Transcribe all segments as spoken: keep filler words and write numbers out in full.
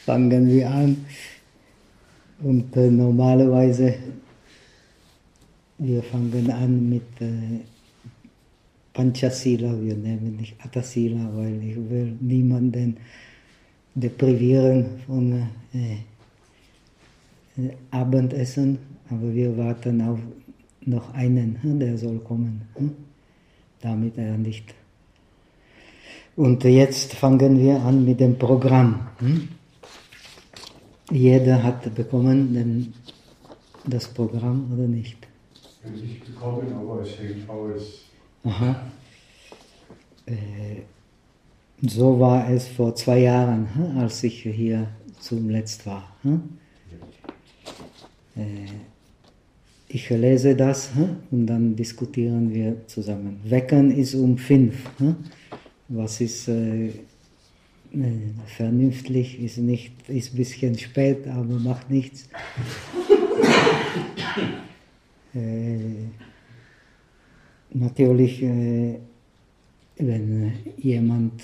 fangen wir an. Und äh, normalerweise, wir fangen an mit äh, Panchasila, wir nehmen nicht Atasila, weil ich will niemanden deprivieren von äh, äh, Abendessen, aber wir warten auf noch einen, der soll kommen, damit er nicht. Und jetzt fangen wir an mit dem Programm. Jeder hat bekommen den, das Programm oder nicht? Nicht bekommen, aber es hängt aus. Aha. Äh, so war es vor zwei Jahren, als ich hier zuletzt war. Äh, ich lese das und dann diskutieren wir zusammen. Wecken ist um fünf. Was ist äh, vernünftig, ist nicht, ist ein bisschen spät, aber macht nichts. äh, natürlich, äh, wenn jemand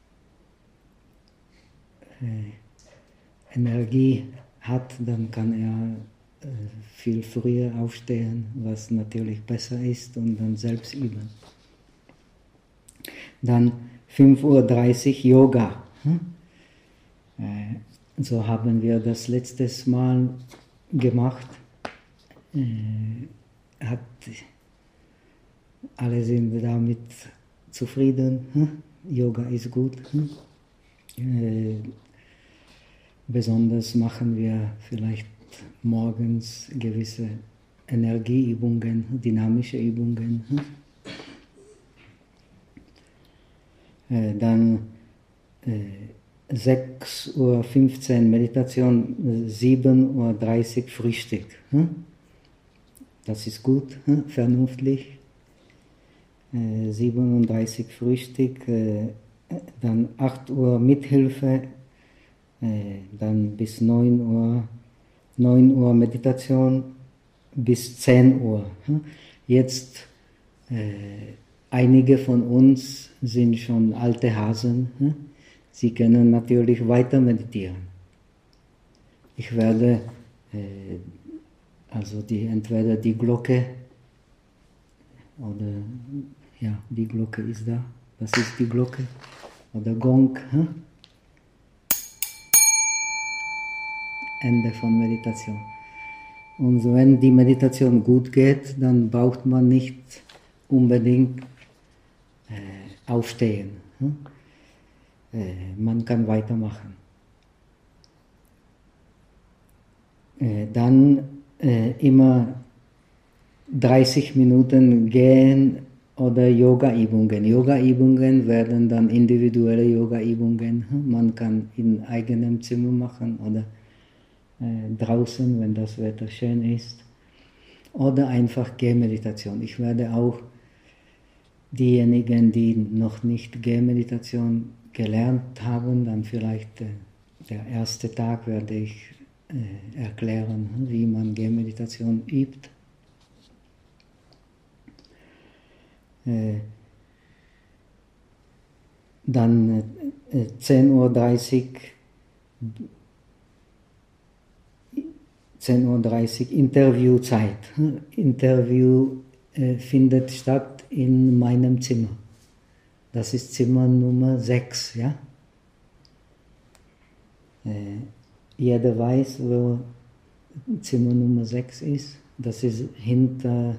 äh, Energie hat, dann kann er äh, viel früher aufstehen, was natürlich besser ist, und dann selbst üben. Dann fünf Uhr dreißig Yoga. Äh, so haben wir das letztes Mal gemacht. Äh, hat, alle sind damit zufrieden. Yoga ist gut. Äh, besonders machen wir vielleicht morgens gewisse Energieübungen, dynamische Übungen. Äh, dann äh, sechs Uhr fünfzehn Meditation, sieben Uhr dreißig Frühstück. Das ist gut, vernünftig. Äh, siebenunddreißig Frühstück, äh, dann acht Uhr Mithilfe, äh, dann bis neun Uhr, neun Uhr Meditation, bis zehn Uhr. Jetzt äh, einige von uns sind schon alte Hasen. Sie können natürlich weiter meditieren. Ich werde äh, also die, entweder die Glocke oder ja, die Glocke ist da. Das ist die Glocke oder Gong. Hm? Ende von Meditation. Und wenn die Meditation gut geht, dann braucht man nicht unbedingt äh, aufstehen. Hm? Äh, man kann weitermachen. Äh, dann äh, immer dreißig Minuten gehen oder Yoga-Übungen. Yoga-Übungen werden dann individuelle Yoga-Übungen. Man kann in eigenem Zimmer machen oder äh, draußen, wenn das Wetter schön ist. Oder einfach Gehmeditation. Ich werde auch diejenigen, die noch nicht Gehmeditation gelernt haben, dann vielleicht äh, der erste Tag werde ich äh, erklären, wie man Gehmeditation übt. Äh, dann äh, zehn Uhr dreißig zehn Uhr dreißig Interviewzeit. Interview äh, findet statt in meinem Zimmer. Das ist Zimmer Nummer sechs. Ja? Äh, jeder weiß, wo Zimmer Nummer sechs ist. Das ist hinter,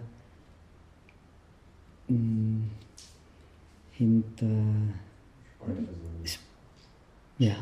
mh, hinter ja.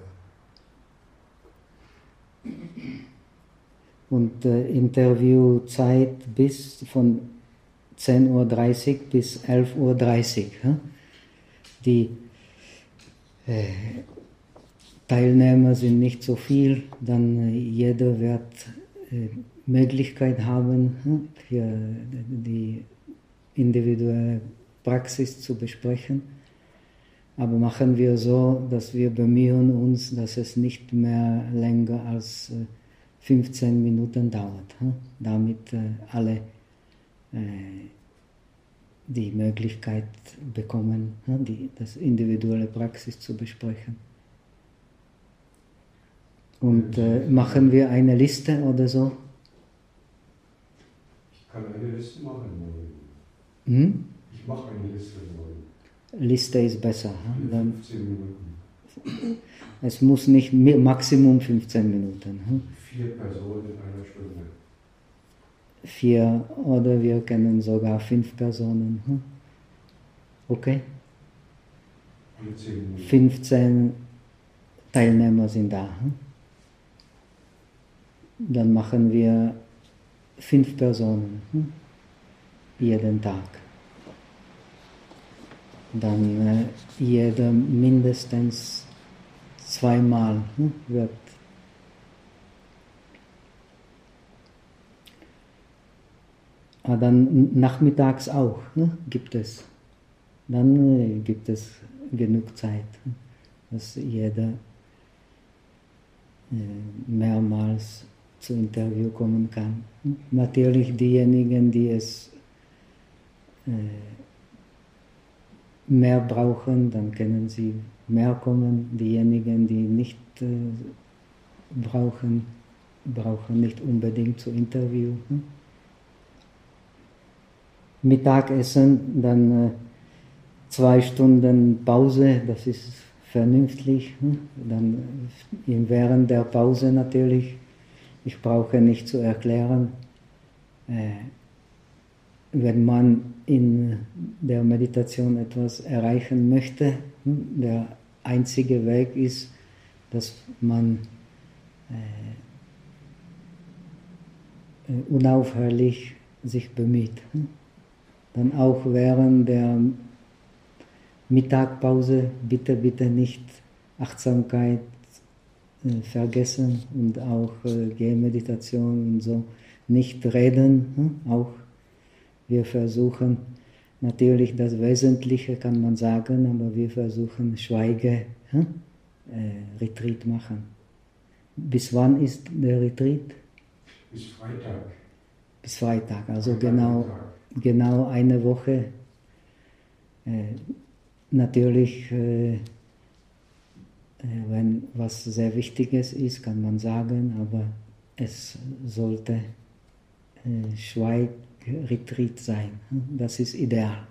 Und äh, Interviewzeit bis von zehn Uhr dreißig bis elf Uhr dreißig. Ja? Die äh, Teilnehmer sind nicht so viel, dann äh, jeder wird äh, Möglichkeit haben, hm, für die individuelle Praxis zu besprechen. Aber machen wir so, dass wir bemühen uns, dass es nicht mehr länger als äh, fünfzehn Minuten dauert, hm, damit äh, alle äh, die Möglichkeit bekommen, hm, die, das individuelle Praxis zu besprechen. Und äh, machen wir eine Liste oder so? Ich kann eine Liste machen morgen. Hm? Ich mache eine Liste morgen. Liste ist besser. Hm? Dann, fünfzehn Minuten. es muss nicht Maximum fünfzehn Minuten. Hm? Vier Personen in einer Stunde. Vier oder wir kennen sogar fünf Personen. Hm? Okay? Alle zehn Minuten. fünfzehn Teilnehmer sind da. Hm? Dann machen wir fünf Personen hm? jeden Tag. Dann äh, jeder mindestens zweimal hm? wird. Aber dann nachmittags auch hm? gibt es. Dann äh, gibt es genug Zeit, hm? dass jeder äh, mehrmals zu Interview kommen kann. Natürlich diejenigen, die es äh, mehr brauchen, dann können sie mehr kommen. Diejenigen, die nicht äh, brauchen, brauchen nicht unbedingt zu Interview. Hm? Mittagessen, dann äh, zwei Stunden Pause, das ist vernünftig. Hm? Dann äh, während der Pause natürlich. Ich brauche nicht zu erklären, äh, wenn man in der Meditation etwas erreichen möchte, der einzige Weg ist, dass man äh, unaufhörlich sich bemüht. Dann auch während der Mittagpause bitte, bitte nicht Achtsamkeit vergessen und auch äh, Gehmeditation und so nicht reden. Hm? Auch wir versuchen natürlich das Wesentliche, kann man sagen, aber wir versuchen Schweige hm? äh, Retreat machen. Bis wann ist der Retreat? Bis Freitag. Bis Freitag, also Freitag genau, genau eine Woche. Äh, natürlich äh, Wenn was sehr Wichtiges ist, kann man sagen, aber es sollte äh, Schweigretreat sein. Das ist ideal.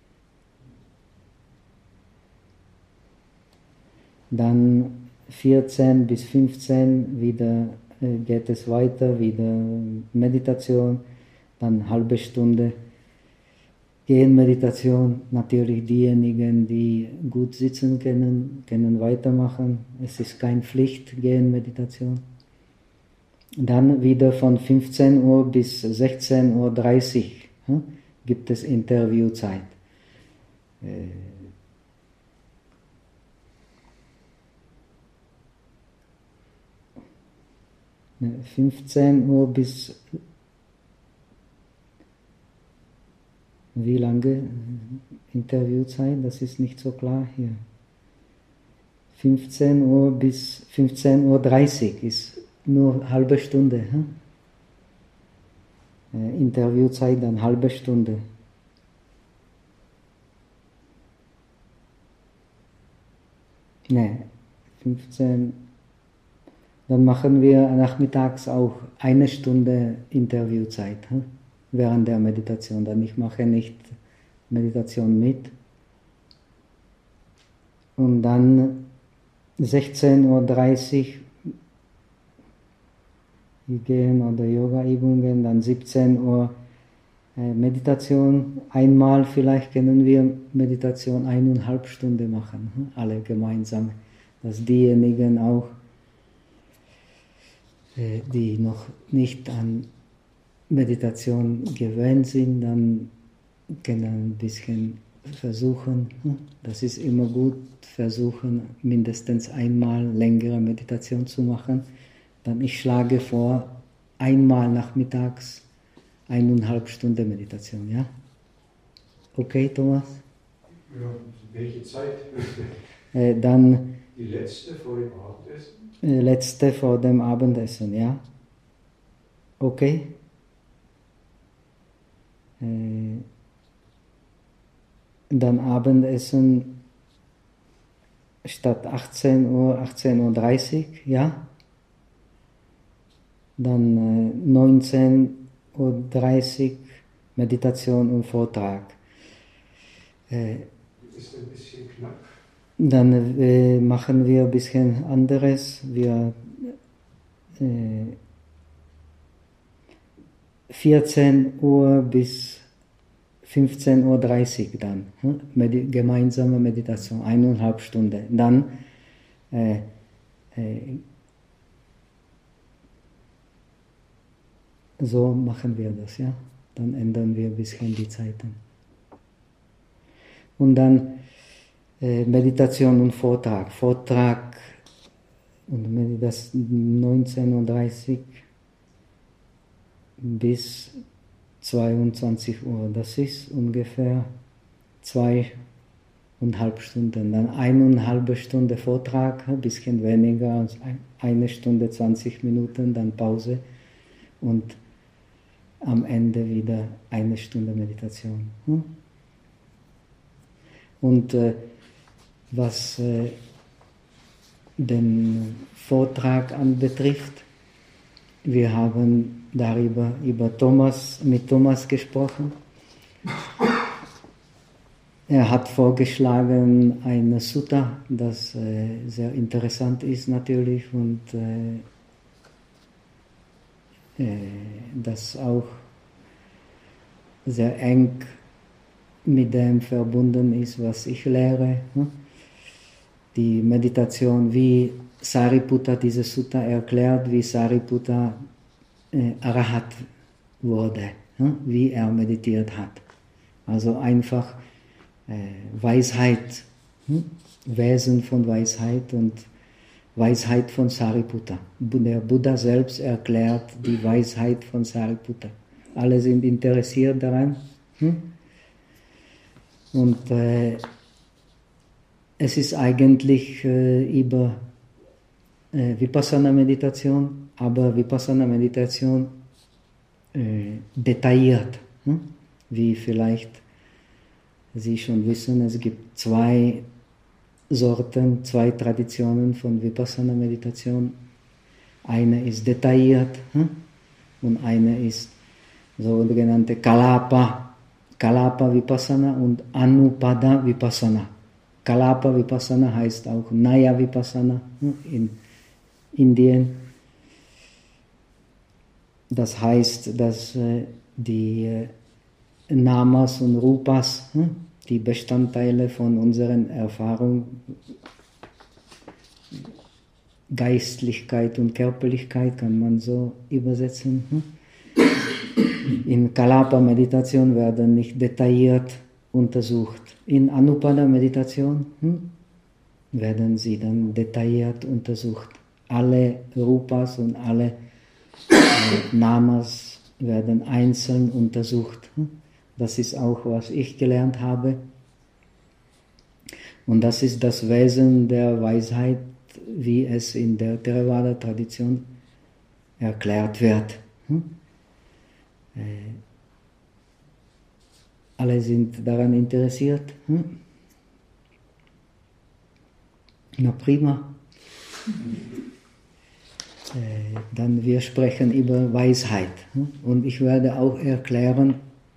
Dann vierzehn bis fünfzehn wieder äh, geht es weiter, wieder Meditation, dann halbe Stunde Gehmeditation. Natürlich diejenigen, die gut sitzen können, können weitermachen. Es ist keine Pflicht, Gehmeditation. Dann wieder von fünfzehn Uhr bis sechzehn Uhr dreißig hm, gibt es Interviewzeit. Äh, fünfzehn Uhr bis wie lange Interviewzeit? Das ist nicht so klar hier. fünfzehn Uhr bis fünfzehn Uhr dreißig ist nur eine halbe Stunde. Hm? Äh, Interviewzeit dann halbe Stunde. Ne, fünfzehn. Dann machen wir nachmittags auch eine Stunde Interviewzeit. Hm? Während der Meditation. Dann ich mache nicht Meditation mit. Und dann sechzehn Uhr dreißig gehen oder Yoga-Übungen, dann siebzehn Uhr äh, Meditation. Einmal vielleicht können wir Meditation eineinhalb Stunden machen, hm? alle gemeinsam. Dass diejenigen auch, äh, die noch nicht an Meditation gewöhnt sind, dann können ein bisschen versuchen. Das ist immer gut, versuchen mindestens einmal längere Meditation zu machen. Dann ich schlage vor, einmal nachmittags eineinhalb Stunden Meditation, ja? Okay, Thomas? Ja, welche Zeit? Äh, dann Die letzte vor dem Abendessen? Äh, letzte vor dem Abendessen, ja? Okay? Dann Abendessen statt achtzehn Uhr, achtzehn Uhr dreißig, ja? dann äh, neunzehn Uhr dreißig Meditation und Vortrag. Äh, Ist ein bisschen knapp. Dann äh, machen wir ein bisschen anderes. Wir äh, vierzehn Uhr bis fünfzehn Uhr dreißig dann, hm? Medi gemeinsame Meditation, eineinhalb Stunden. Dann äh, äh, so machen wir das, ja. Dann ändern wir ein bisschen die Zeiten. Und dann äh, Meditation und Vortrag. Vortrag und das neunzehn Uhr dreißig bis zweiundzwanzig Uhr. Das ist ungefähr zweieinhalb Stunden. Dann eineinhalb Stunde Vortrag, ein bisschen weniger als eine Stunde zwanzig Minuten, dann Pause und am Ende wieder eine Stunde Meditation. Und äh, was äh, den Vortrag anbetrifft, wir haben darüber über Thomas, mit Thomas gesprochen. Er hat vorgeschlagen eine Sutta, das äh, sehr interessant ist natürlich und äh, äh, das auch sehr eng mit dem verbunden ist, was ich lehre. Die Meditation, wie Sariputta diese Sutta erklärt, wie Sariputta äh, Arahat wurde, wie er meditiert hat. Also einfach äh, Weisheit, hm? Wesen von Weisheit und Weisheit von Sariputta. Der Buddha selbst erklärt die Weisheit von Sariputta. Alle sind interessiert daran. Hm? Und äh, es ist eigentlich äh, über äh, Vipassana-Meditation, aber Vipassana-Meditation äh, detailliert. Hm? Wie vielleicht Sie schon wissen, es gibt zwei Sorten, zwei Traditionen von Vipassana-Meditation. Eine ist detailliert hm? und eine ist sogenannte Kalapa, Kalapa Vipassana und Anupada Vipassana. Kalapa Vipassana heißt auch Naya Vipassana hm? in Indien. Das heißt, dass äh, die äh, Namas und Rupas, hm? die Bestandteile von unseren Erfahrungen, Geistlichkeit und Körperlichkeit, kann man so übersetzen. Hm? In Kalapa-Meditation werden nicht detailliert untersucht. In Anupada-Meditation hm, werden sie dann detailliert untersucht. Alle Rupas und alle äh, Namas werden einzeln untersucht. Hm. Das ist auch, was ich gelernt habe. Und das ist das Wesen der Weisheit, wie es in der Theravada-Tradition erklärt wird. Hm. Äh, alle sind daran interessiert. Hm? Na prima. Äh, dann wir sprechen über Weisheit. Hm? Und ich werde auch erklären,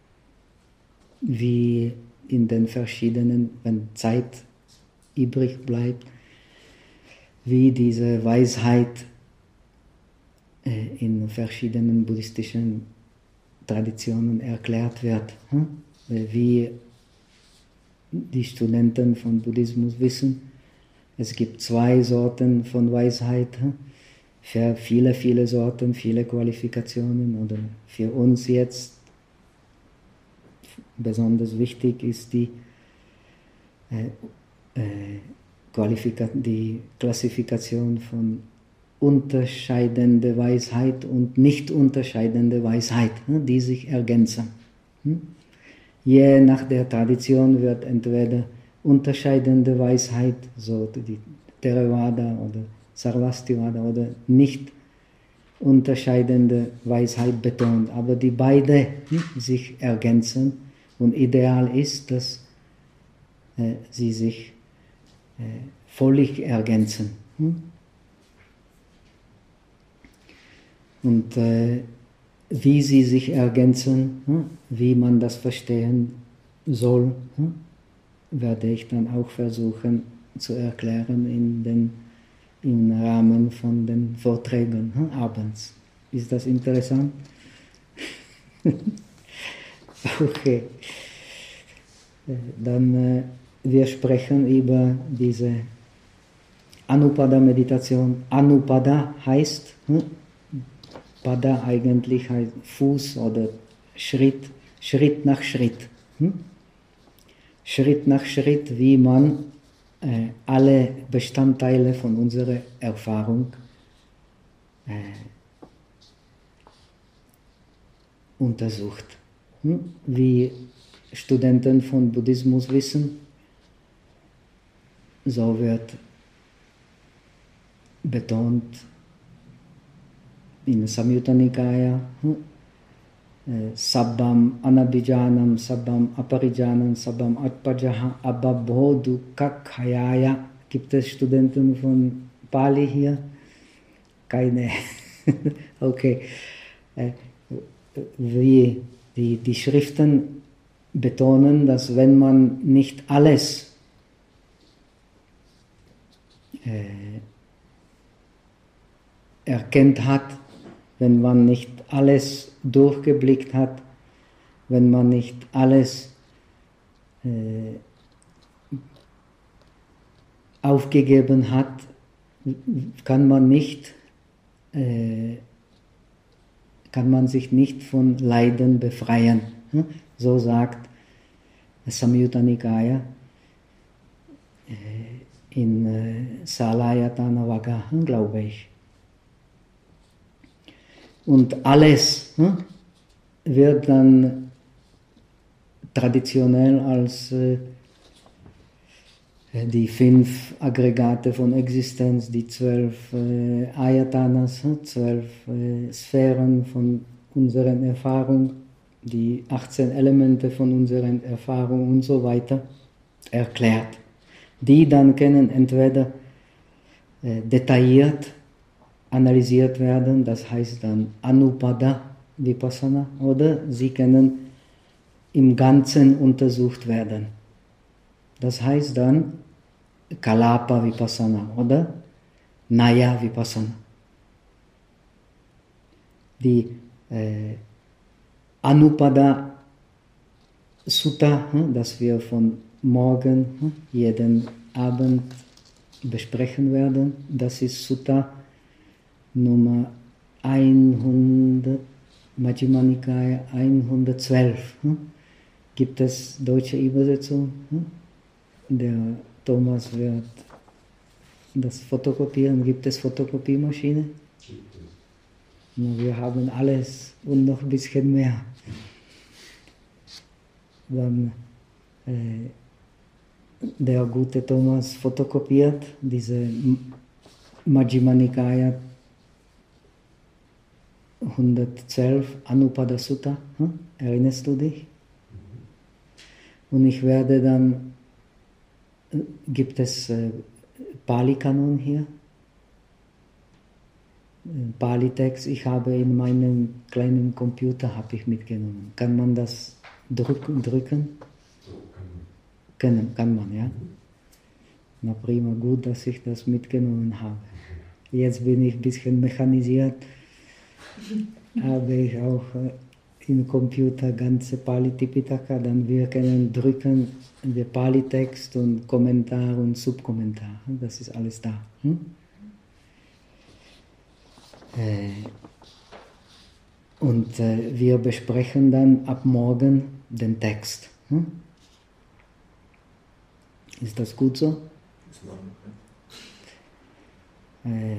wie in den verschiedenen, wenn Zeit übrig bleibt, wie diese Weisheit äh, in verschiedenen buddhistischen Traditionen erklärt wird. Hm? Wie die Studenten von Buddhismus wissen, es gibt zwei Sorten von Weisheit. Hm? Für viele, viele Sorten, viele Qualifikationen. Oder für uns jetzt besonders wichtig ist die, äh, äh, Qualifika- die Klassifikation von unterscheidende Weisheit und nicht unterscheidende Weisheit, die sich ergänzen. Je nach der Tradition wird entweder unterscheidende Weisheit, so die Theravada oder Sarvastivada, oder nicht unterscheidende Weisheit betont, aber die beide sich ergänzen und ideal ist, dass äh, sie sich äh, völlig ergänzen. Hm? Und äh, wie sie sich ergänzen, hm, wie man das verstehen soll, hm, werde ich dann auch versuchen zu erklären in den, im Rahmen von den Vorträgen hm, abends. Ist das interessant? Okay. Dann äh, wir sprechen über diese Anupada-Meditation. Anupada heißt, hm, Pada eigentlich heißt Fuß oder Schritt, Schritt nach Schritt. Hm? Schritt nach Schritt, wie man äh, alle Bestandteile von unserer Erfahrung äh, untersucht. Hm? Wie Studenten von Buddhismus wissen, so wird betont in Samyutta Nikaya, hm? Sabbam Anabhijanam, Sabbam Aparijanam, Sabbam Atpajaha, Ababodhu Kakhayaya. Gibt es Studenten von Pali hier? Keine. Okay. Wie die, die Schriften betonen, dass wenn man nicht alles äh, erkennt hat, wenn man nicht alles durchgeblickt hat, wenn man nicht alles äh, aufgegeben hat, kann man nicht, äh, kann man sich nicht von Leiden befreien. So sagt Samyutta Nikaya äh, in äh, Salayatana Vagga, glaube ich. Und alles hm, wird dann traditionell als äh, die fünf Aggregate von Existenz, die zwölf äh, Ayatanas, zwölf äh, Sphären von unseren Erfahrungen, die achtzehn Elemente von unseren Erfahrungen und so weiter erklärt. Die dann können entweder äh, detailliert analysiert werden, das heißt dann Anupada Vipassana, oder sie können im Ganzen untersucht werden. Das heißt dann Kalapa Vipassana oder Naya Vipassana. Die äh, Anupada Sutta, das wir von morgen jeden Abend besprechen werden, das ist Sutta Nummer hundert, Majjhima Nikaya hundertzwölf. Hm? Gibt es deutsche Übersetzung? Hm? Der Thomas wird das fotokopieren. Gibt es Fotokopiermaschine? Na, wir haben alles und noch ein bisschen mehr. Dann äh, der gute Thomas fotokopiert diese Majjhima Nikaya hundertzwölf Anupada Sutta, hm? Erinnerst du dich? Und ich werde dann, gibt es äh, Pali-Kanon hier? Pali-Text, ich habe in meinem kleinen Computer habe ich mitgenommen. Kann man das drücken? drücken? Kann, kann man, ja? Na prima, gut, dass ich das mitgenommen habe. Jetzt bin ich ein bisschen mechanisiert. Habe ich auch im Computer ganze Pali-Tipitaka, dann wir können drücken den Pali-Text und Kommentar und Subkommentar. Das ist alles da. Hm? Äh, und äh, wir besprechen dann ab morgen den Text. Hm? Ist das gut so? Äh,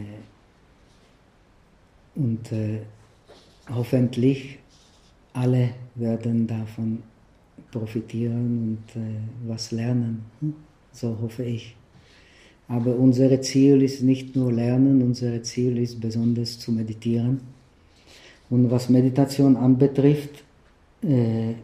Und äh, hoffentlich alle werden davon profitieren und äh, was lernen. Hm? So hoffe ich. Aber unser Ziel ist nicht nur Lernen, unser Ziel ist besonders zu meditieren. Und was Meditation anbetrifft, äh,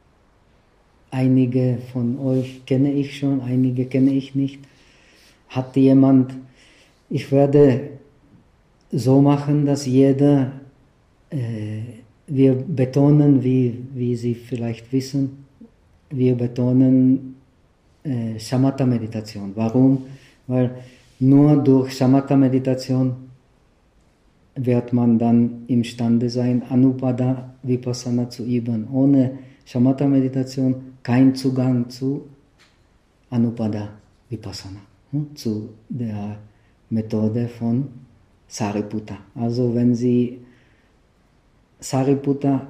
einige von euch kenne ich schon, einige kenne ich nicht. Hat jemand, ich werde so machen, dass jeder äh, wir betonen, wie, wie Sie vielleicht wissen, wir betonen äh, Shamatha-Meditation. Warum? Weil nur durch Shamatha-Meditation wird man dann imstande sein, Anupada Vipassana zu üben. Ohne Shamatha-Meditation kein Zugang zu Anupada Vipassana, hm? zu der Methode von Sariputta. Also wenn Sie Sariputta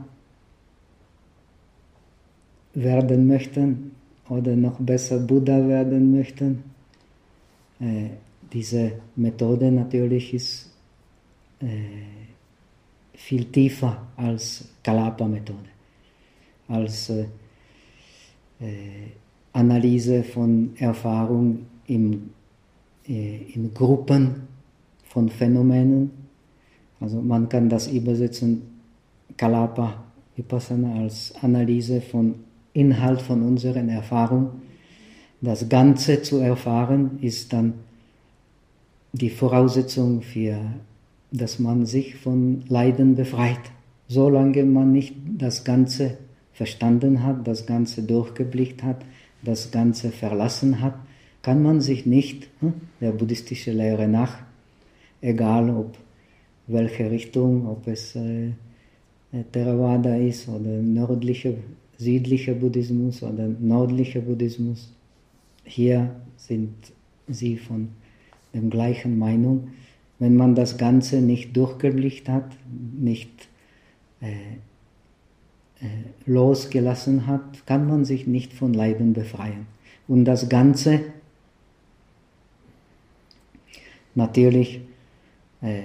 werden möchten oder noch besser Buddha werden möchten, äh, diese Methode natürlich ist äh, viel tiefer als Kalapa-Methode, als äh, äh, Analyse von Erfahrung im, äh, in Gruppen von Phänomenen. Also man kann das übersetzen, Kalapa Vipassana als Analyse von Inhalt von unseren Erfahrungen. Das Ganze zu erfahren ist dann die Voraussetzung für, dass man sich von Leiden befreit. Solange man nicht das Ganze verstanden hat, das Ganze durchgeblickt hat, das Ganze verlassen hat, kann man sich nicht hm, der buddhistischen Lehre nach, egal ob welche Richtung, ob es äh, Theravada ist oder nördlicher, südlicher Buddhismus oder nördlicher Buddhismus, hier sind sie von der gleichen Meinung. Wenn man das Ganze nicht durchgeblickt hat, nicht äh, äh, losgelassen hat, kann man sich nicht von Leiden befreien. Und das Ganze natürlich äh,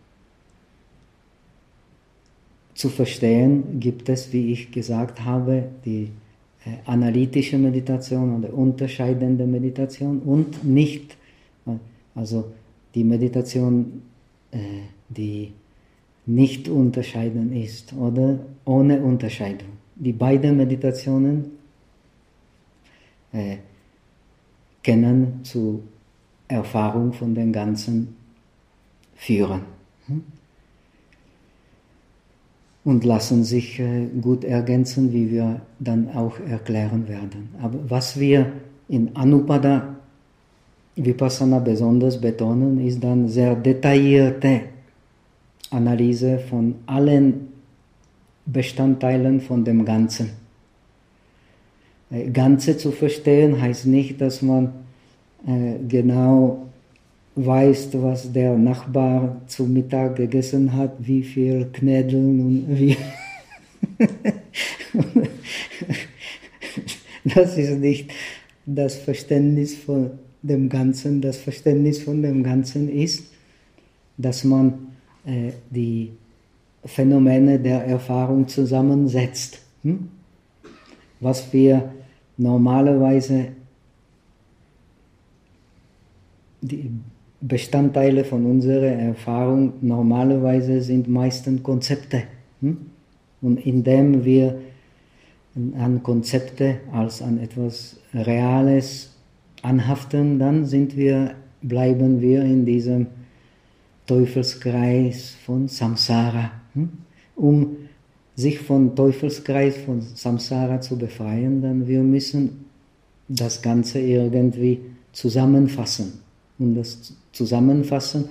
zu verstehen, gibt es, wie ich gesagt habe, die äh, analytische Meditation oder unterscheidende Meditation und nicht, äh, also die Meditation, äh, die nicht unterscheiden ist oder ohne Unterscheidung. Die beiden Meditationen äh, können zu Erfahrung von dem Ganzen führen. Hm? Und lassen sich äh, gut ergänzen, wie wir dann auch erklären werden. Aber was wir in Anupada Vipassana besonders betonen, ist dann sehr detaillierte Analyse von allen Bestandteilen von dem Ganzen. Äh, Ganze zu verstehen heißt nicht, dass man äh, genau weiß, was der Nachbar zu Mittag gegessen hat, wie viel Knädeln und wie. Das ist nicht das Verständnis von dem Ganzen. Das Verständnis von dem Ganzen ist, dass man äh, die Phänomene der Erfahrung zusammensetzt. Hm? Was wir normalerweise die Bestandteile von unserer Erfahrung normalerweise sind meistens Konzepte. Hm? Und indem wir an Konzepte als an etwas Reales anhaften, dann sind wir, bleiben wir in diesem Teufelskreis von Samsara. Hm? Um sich vom Teufelskreis von Samsara zu befreien, dann wir müssen das Ganze irgendwie zusammenfassen. Und das Zusammenfassen,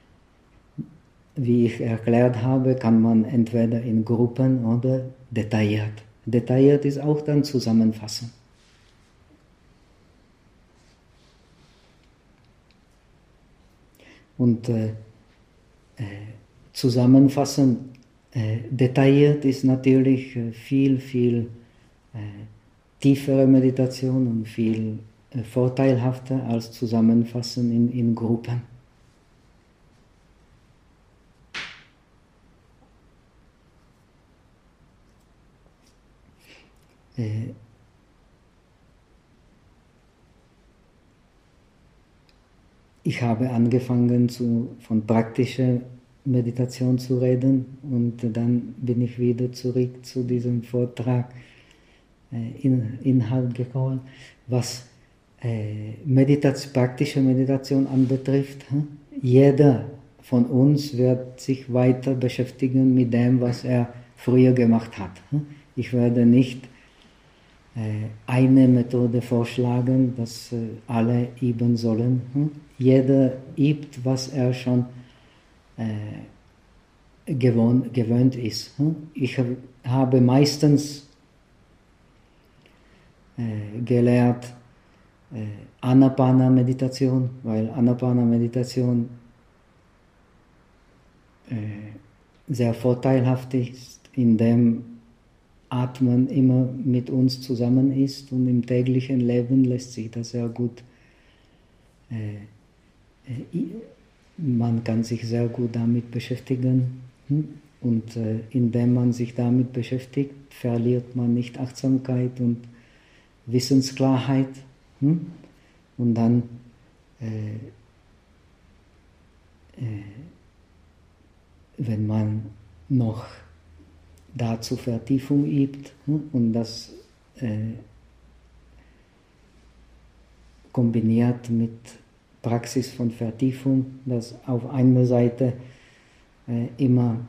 wie ich erklärt habe, kann man entweder in Gruppen oder detailliert. Detailliert ist auch dann Zusammenfassen. Und äh, äh, Zusammenfassen äh, detailliert ist natürlich äh, viel, viel äh, tiefere Meditation und viel vorteilhafter als Zusammenfassen in, in Gruppen. Äh, ich habe angefangen zu, von praktischer Meditation zu reden und dann bin ich wieder zurück zu diesem Vortrag äh, in, Inhalt gekommen, was Meditation, praktische Meditation anbetrifft. Jeder von uns wird sich weiter beschäftigen mit dem, was er früher gemacht hat. Ich werde nicht eine Methode vorschlagen, dass alle üben sollen. Jeder übt, was er schon gewohnt, gewöhnt ist. Ich habe meistens gelehrt Anapana-Meditation, weil Anapana-Meditation sehr vorteilhaft ist, indem Atmen immer mit uns zusammen ist und im täglichen Leben lässt sich das sehr gut, äh, äh, man kann sich sehr gut damit beschäftigen und äh, indem man sich damit beschäftigt, verliert man nicht Achtsamkeit und Wissensklarheit und dann äh, äh, wenn man noch dazu Vertiefung übt und das äh, kombiniert mit Praxis von Vertiefung, dass auf einer Seite äh, immer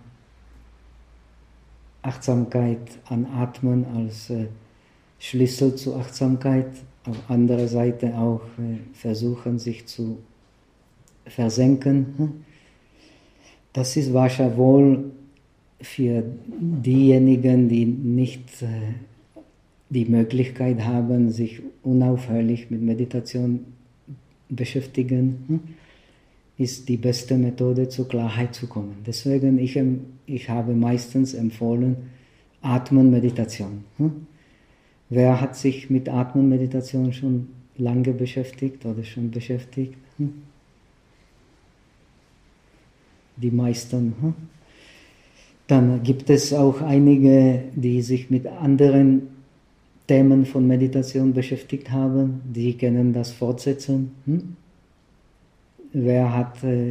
Achtsamkeit an Atmen als äh, Schlüssel zur Achtsamkeit, auf anderer Seite auch äh, versuchen, sich zu versenken. Das ist wahrscheinlich wohl für diejenigen, die nicht äh, die Möglichkeit haben, sich unaufhörlich mit Meditation beschäftigen, ist die beste Methode, zur Klarheit zu kommen. Deswegen, ich, ich habe meistens empfohlen, Atmenmeditation. Wer hat sich mit Atmenmeditation schon lange beschäftigt oder schon beschäftigt? Die meisten. Dann gibt es auch einige, die sich mit anderen Themen von Meditation beschäftigt haben, die können das fortsetzen. Hm? Wer hat äh,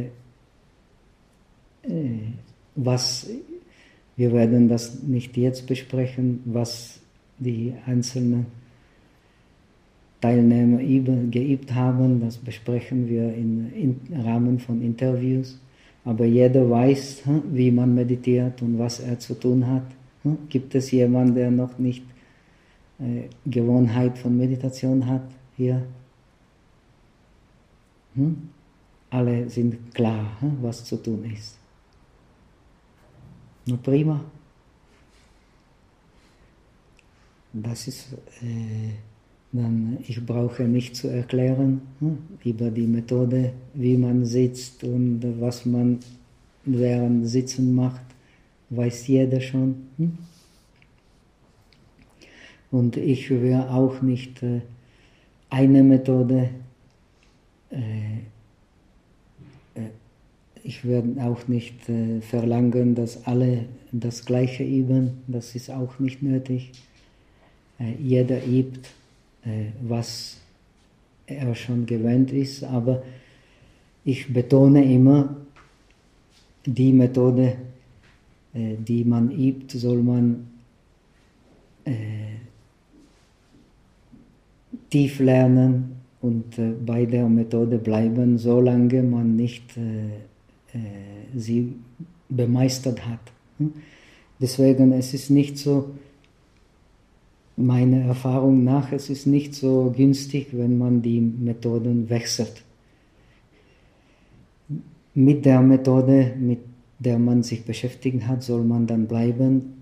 äh, was, wir werden das nicht jetzt besprechen, was die einzelnen Teilnehmer geübt haben, das besprechen wir im in, in Rahmen von Interviews. Aber jeder weiß, wie man meditiert und was er zu tun hat. Gibt es jemanden, der noch nicht äh, Gewohnheit von Meditation hat hier? Hm? Alle sind klar, was zu tun ist. Na prima. Das ist, äh, dann, ich brauche nicht zu erklären hm, über die Methode, wie man sitzt und was man während Sitzen macht, weiß jeder schon. Hm? Und ich will auch nicht äh, eine Methode, äh, äh, ich werde auch nicht äh, verlangen, dass alle das Gleiche üben, das ist auch nicht nötig. Äh, jeder übt, was er schon gewöhnt ist, aber ich betone immer, die Methode, die man übt, soll man äh, tief lernen und äh, bei der Methode bleiben, solange man nicht äh, äh, sie bemeistert hat. Deswegen es ist nicht so, meiner Erfahrung nach, es ist nicht so günstig, wenn man die Methoden wechselt. Mit der Methode, mit der man sich beschäftigt hat, soll man dann bleiben,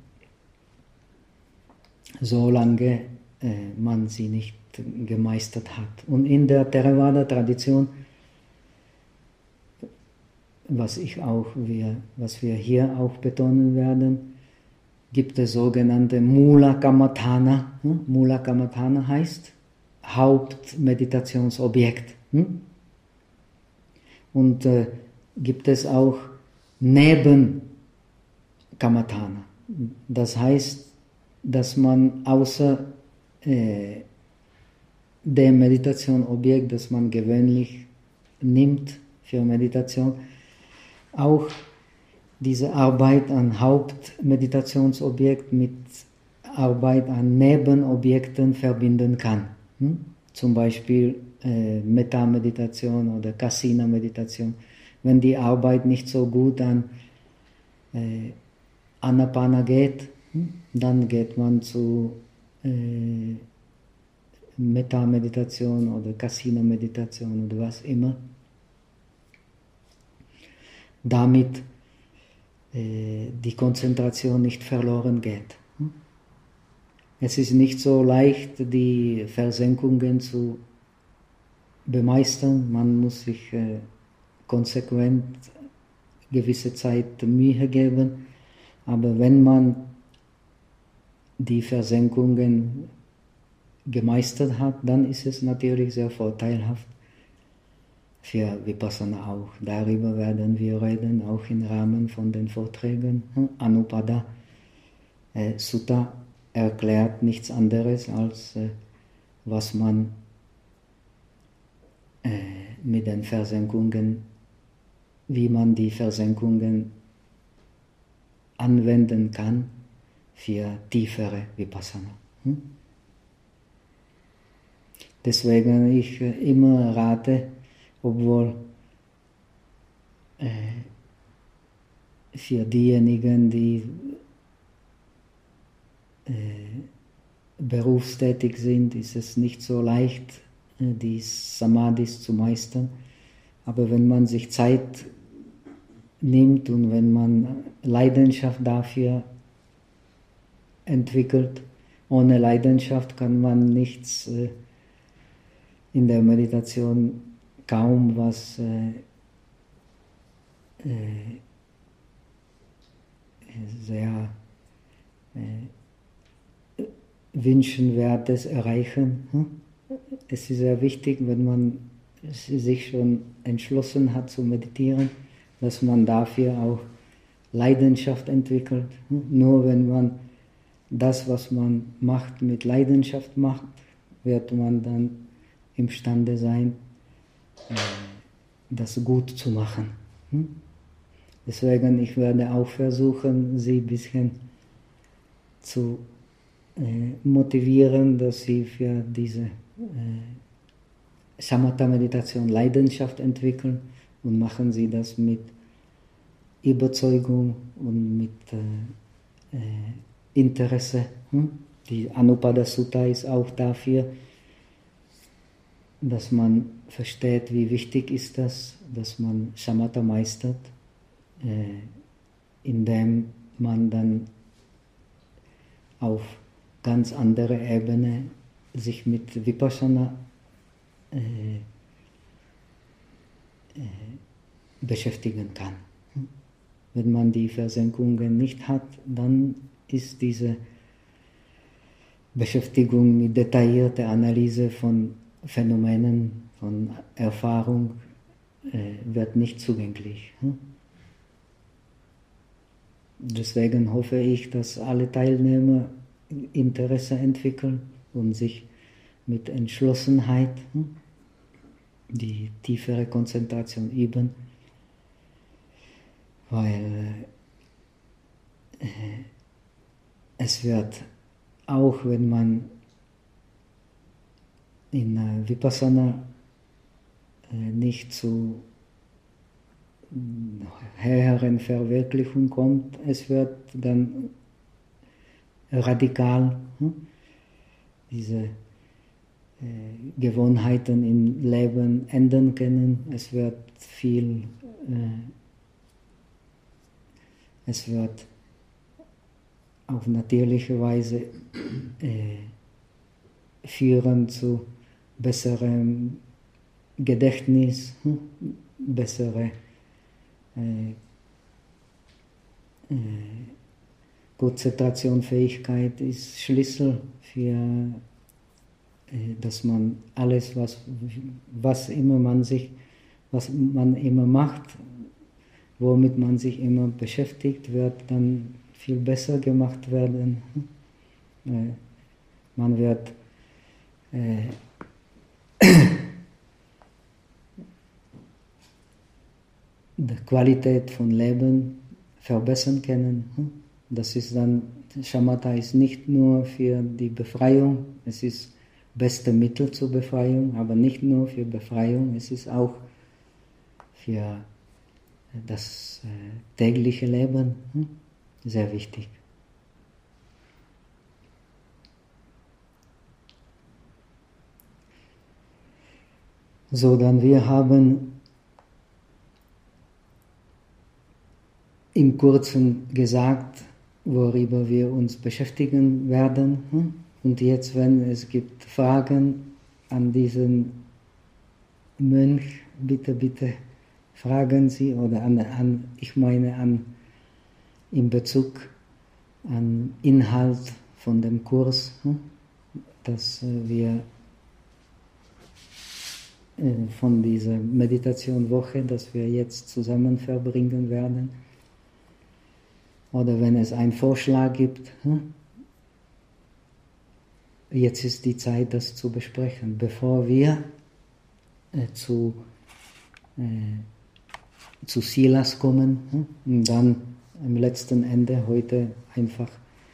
solange äh, man sie nicht gemeistert hat. Und in der Theravada-Tradition, was, ich auch, wir, was wir hier auch betonen werden, gibt es sogenannte Mula Kammatthana. Mula Kammatthana heißt Hauptmeditationsobjekt. Und äh, gibt es auch Neben Kammatthana. Das heißt, dass man außer äh, dem Meditationsobjekt, das man gewöhnlich nimmt für Meditation, auch diese Arbeit an Hauptmeditationsobjekt mit Arbeit an Nebenobjekten verbinden kann. Hm? Zum Beispiel äh, Metta-Meditation oder Kasina-Meditation. wenn die Arbeit nicht so gut an äh, Anapana geht, dann geht man zu äh, Metta-Meditation oder Kasina-Meditation oder was immer. Damit äh, die Konzentration nicht verloren geht. Es ist nicht so leicht, die Versenkungen zu bemeistern. Man muss sich äh, konsequent gewisse Zeit Mühe geben. Aber wenn man die Versenkungen gemeistert hat, dann ist es natürlich sehr vorteilhaft für Vipassana auch. Darüber werden wir reden, auch im Rahmen von den Vorträgen. Anupada äh, Sutta erklärt nichts anderes, als äh, was man äh, mit den Versenkungen, wie man die Versenkungen anwenden kann für tiefere Vipassana. Hm? Deswegen ich äh, immer rate, obwohl äh, für diejenigen, die äh, berufstätig sind, ist es nicht so leicht, äh, die Samadhis zu meistern. Aber wenn man sich Zeit nimmt und wenn man Leidenschaft dafür entwickelt, ohne Leidenschaft kann man nichts äh, in der Meditation kaum was äh, äh, sehr äh, Wünschenswertes erreichen. Hm? Es ist sehr wichtig, wenn man sich schon entschlossen hat zu meditieren, dass man dafür auch Leidenschaft entwickelt. Hm? Nur wenn man das, was man macht, mit Leidenschaft macht, wird man dann imstande sein, das gut zu machen. Deswegen, ich werde auch versuchen, Sie ein bisschen zu äh, motivieren, dass Sie für diese äh, Shamatha-Meditation Leidenschaft entwickeln und machen Sie das mit Überzeugung und mit äh, äh, Interesse. Die Anupada Sutta ist auch dafür, dass man versteht, wie wichtig ist das, dass man Shamatha meistert, äh, indem man dann auf ganz andere Ebene sich mit Vipassana äh, äh, beschäftigen kann. Wenn man die Versenkungen nicht hat, dann ist diese Beschäftigung mit detaillierter Analyse von Phänomenen, von Erfahrung, äh, wird nicht zugänglich. Hm? Deswegen hoffe ich, dass alle Teilnehmer Interesse entwickeln und sich mit Entschlossenheit hm, die tiefere Konzentration üben, weil äh, es wird auch, wenn man in äh, Vipassana äh, nicht zu höheren Verwirklichung kommt, es wird dann radikal hm, diese äh, Gewohnheiten im Leben ändern können. Es wird viel, äh, es wird auf natürliche Weise äh, führen zu besserem Gedächtnis, hm, bessere äh, äh, Konzentrationfähigkeit ist Schlüssel für, äh, dass man alles, was, was immer man sich, was man immer macht, womit man sich immer beschäftigt, wird dann viel besser gemacht werden. Äh, man wird äh, die Qualität von Leben verbessern können. Das ist dann, Shamatha ist nicht nur für die Befreiung, es ist das beste Mittel zur Befreiung, aber nicht nur für Befreiung, es ist auch für das äh, tägliche Leben, hm? Sehr wichtig. So, dann wir haben im Kurzen gesagt, worüber wir uns beschäftigen werden. Hm? Und jetzt, wenn es gibt Fragen an diesen Mönch, bitte, bitte fragen Sie, oder an, an ich meine an, in Bezug an Inhalt von dem Kurs, hm? dass wir äh, von dieser Meditation-Woche, dass wir jetzt zusammen verbringen werden. Oder wenn es einen Vorschlag gibt, hm? Jetzt ist die Zeit, das zu besprechen, bevor wir äh, zu, äh, zu Silas kommen, hm? Und dann am letzten Ende heute einfach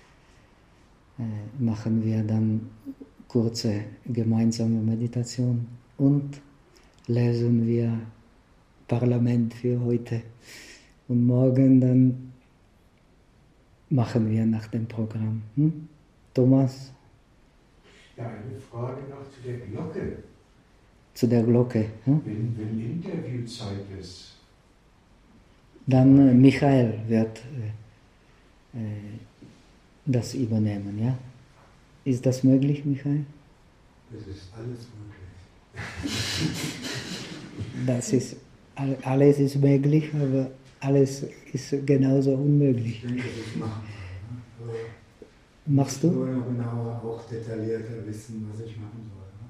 äh, machen wir dann kurze gemeinsame Meditation und lesen wir Parlament für heute. Und morgen dann machen wir nach dem Programm. Hm? Thomas? Ja, eine Frage noch zu der Glocke. Zu der Glocke. Hm? Wenn, wenn Interviewzeit ist. Dann äh, Michael wird äh, äh, das übernehmen, ja? Ist das möglich, Michael? Das ist alles möglich. Das ist, alles ist möglich, aber alles ist genauso unmöglich. Ich denke, das ist machbar. Ne? Machst du? Nur noch genauer, auch detaillierter wissen, was ich machen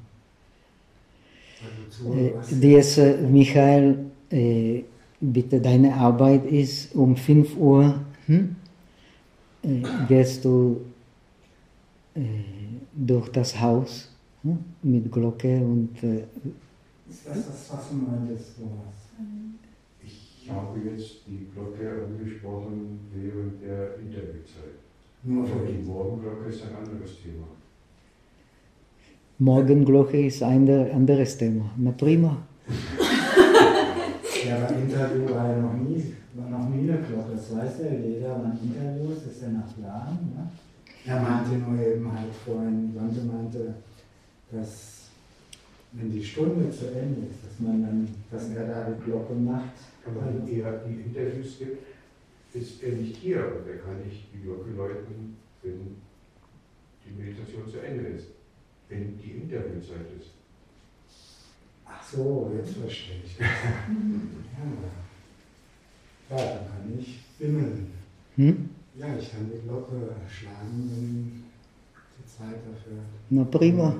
soll. Ne? Also zu, Äh, dies, äh, Michael, äh, bitte, deine Arbeit ist um fünf Uhr, hm? äh, gehst du äh, durch das Haus hm? mit Glocke und... Äh, ist das das, was du meintest, Thomas? Ich habe jetzt die Glocke angesprochen während der Interviewzeit. Nur Also für die die Morgenglocke ist ein anderes Thema. Morgenglocke ist ein anderes Thema. Na prima. Ja, aber Interview war ja noch nie, war noch nie eine Glocke. Das weiß ja jeder, wann Interview ist, ist ja nach Plan. Ne? Er meinte nur eben halt vorhin, Wante meinte, dass wenn die Stunde zu Ende ist, dass man dann, dass er da die Glocke macht. Aber wenn er die Interviews gibt, ist er nicht hier und er kann nicht die Glocke läuten, wenn die Meditation zu Ende ist, wenn die Interviewzeit ist. Ach so, jetzt verstehe ich das. Ja, ja, dann kann ich bimmeln. Hm? Ja, ich kann die Glocke schlagen, wenn die Zeit dafür. Na prima.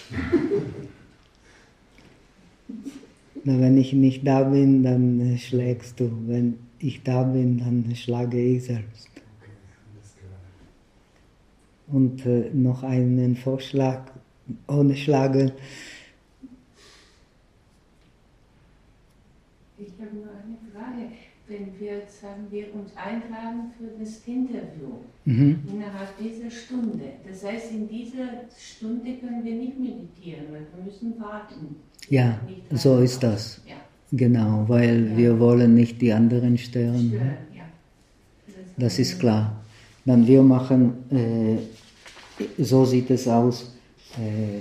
Na, wenn ich nicht da bin, dann äh, schlägst du. Wenn ich da bin, dann schlage ich selbst. Okay, alles klar. Und äh, noch einen Vorschlag ohne Schlagen. Ich habe nur eine Frage. Wenn wir, sagen wir, uns eintragen für das Interview Mhm. innerhalb dieser Stunde, das heißt, in dieser Stunde können wir nicht meditieren, weil wir müssen warten. Ja, Nicht so warten. ist das. Ja. Genau, weil Ja. wir wollen nicht die anderen stören. Stören, ja. Das ist klar. Dann wir machen, äh, so sieht es aus, äh,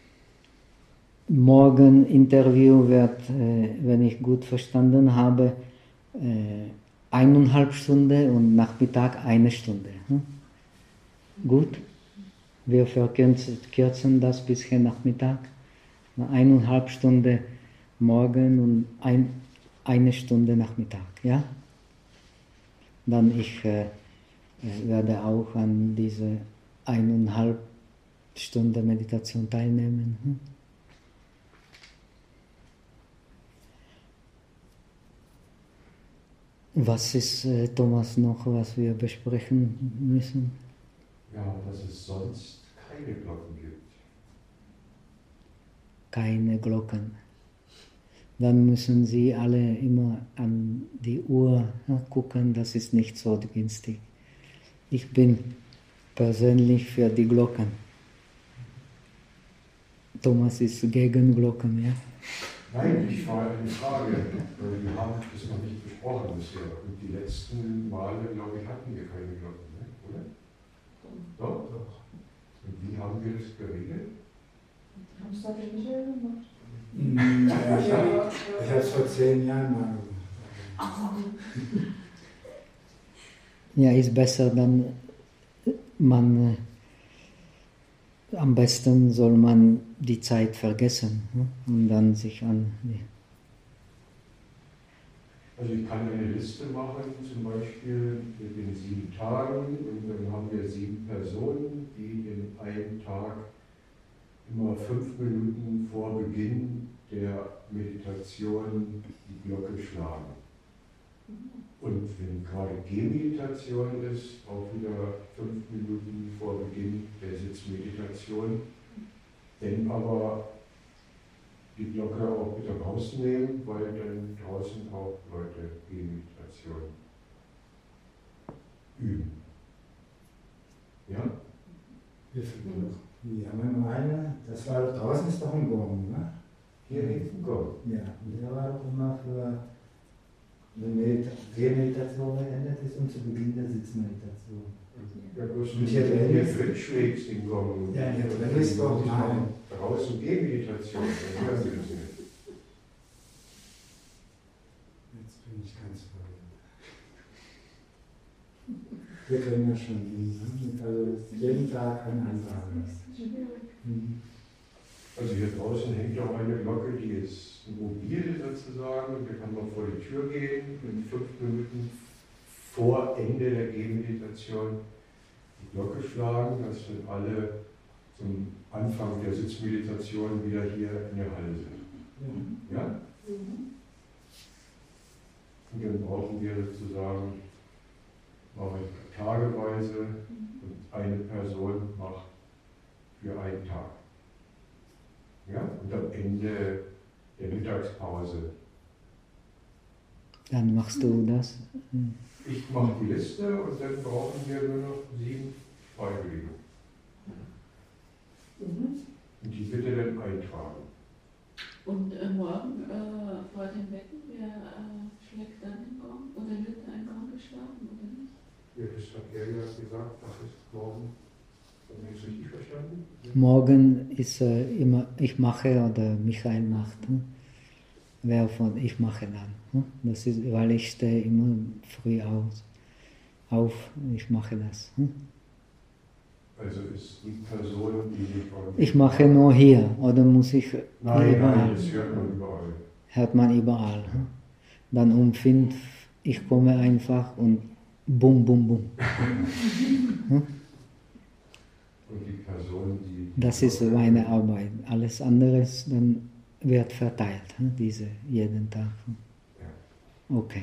morgen Interview wird, äh, wenn ich gut verstanden habe, äh, eineinhalb Stunden und Nachmittag eine Stunde. Hm? Gut? Wir verkürzen das bisschen Nachmittag. Eineinhalb Stunden morgen und ein, eine Stunde Nachmittag. Ja? Dann ich äh, werde auch an diese eineinhalb Stunden Meditation teilnehmen. Hm? Was ist, äh, Thomas, noch, was wir besprechen müssen? Ja, dass es sonst keine Glocken gibt. Keine Glocken. Dann müssen Sie alle immer an die Uhr ja, gucken, das ist nicht so günstig. Ich bin persönlich für die Glocken. Thomas ist gegen Glocken, ja? Nein, ich frage eine Frage, weil wir haben das noch nicht besprochen bisher. Und die letzten Male, glaube ich, hatten wir keine Glocken, ne? Oder? Doch? Doch. Und wie haben wir das geregelt? Haben es doch nicht gemacht. Mhm, ja, ich habe es vor zehn Jahren mal gemacht. Ja, ist besser, dann man, äh, am besten soll man die Zeit vergessen, ne? Und dann sich an die. Also ich kann eine Liste machen, zum Beispiel mit den sieben Tagen, und dann haben wir sieben Personen, die in einem Tag immer fünf Minuten vor Beginn der Meditation die Glocke schlagen. Und wenn gerade Gehmeditation ist, auch wieder fünf Minuten vor Beginn der Sitzmeditation, dann aber die Glocke auch wieder rausnehmen, weil dann draußen auch Leute Gehmeditation üben. Ja? Ja, meine eine, das war draußen ist doch ein Gong, ne? Hier hängt ein Gong. Ja, und der war doch immer für, wenn Gehmeditation beendet ist und zu Beginn der Sitzmeditation. Ja, bloß Und hier hier drin drin hier schlägst den Gong. Ja, hier drin ist doch mal. Draußen Gehmeditation, dann hörst du das nicht. Jetzt bin ich ganz verwirrt. Wir können das schon hin. Also jeden Tag ein anderer. Mhm. Also hier draußen hängt auch eine Glocke, die ist mobil sozusagen, und da kann man vor die Tür gehen und fünf Minuten vor Ende der Gehmeditation die Glocke schlagen, dass dann alle zum Anfang der Sitzmeditation wieder hier in der Halle sind. Ja? Ja? Und dann brauchen wir sozusagen, machen wir tageweise, und eine Person macht für einen Tag. Ja? Und am Ende der Mittagspause. Dann machst du das. Ich mache die Liste und dann brauchen wir nur noch sieben Freiwillige. Mhm. Und die bitte dann eintragen. Und äh, morgen äh, vor dem Wecken, wer äh, schlägt dann den Gong? Oder wird ein Gong geschlagen oder nicht? Ja, das hat er ja gesagt, das ist morgen. Habe ich das richtig verstanden? Morgen ist äh, immer ich mache oder Michael macht. Ne? Wer von ich mache dann. Ne? Das ist, weil ich stehe immer früh aus, auf, ich mache das. Ne? Also ist die Person, die sich von... Ich mache nur hier, oder muss ich Nein, überall? nein, das hört man überall. Hört man überall. Ne? Dann um fünf, ich komme einfach und bum, bum, bum. Ne? Und die Person, die... Das ist meine Arbeit. Alles andere dann wird verteilt, ne? Diese jeden Tag. Ja. Okay.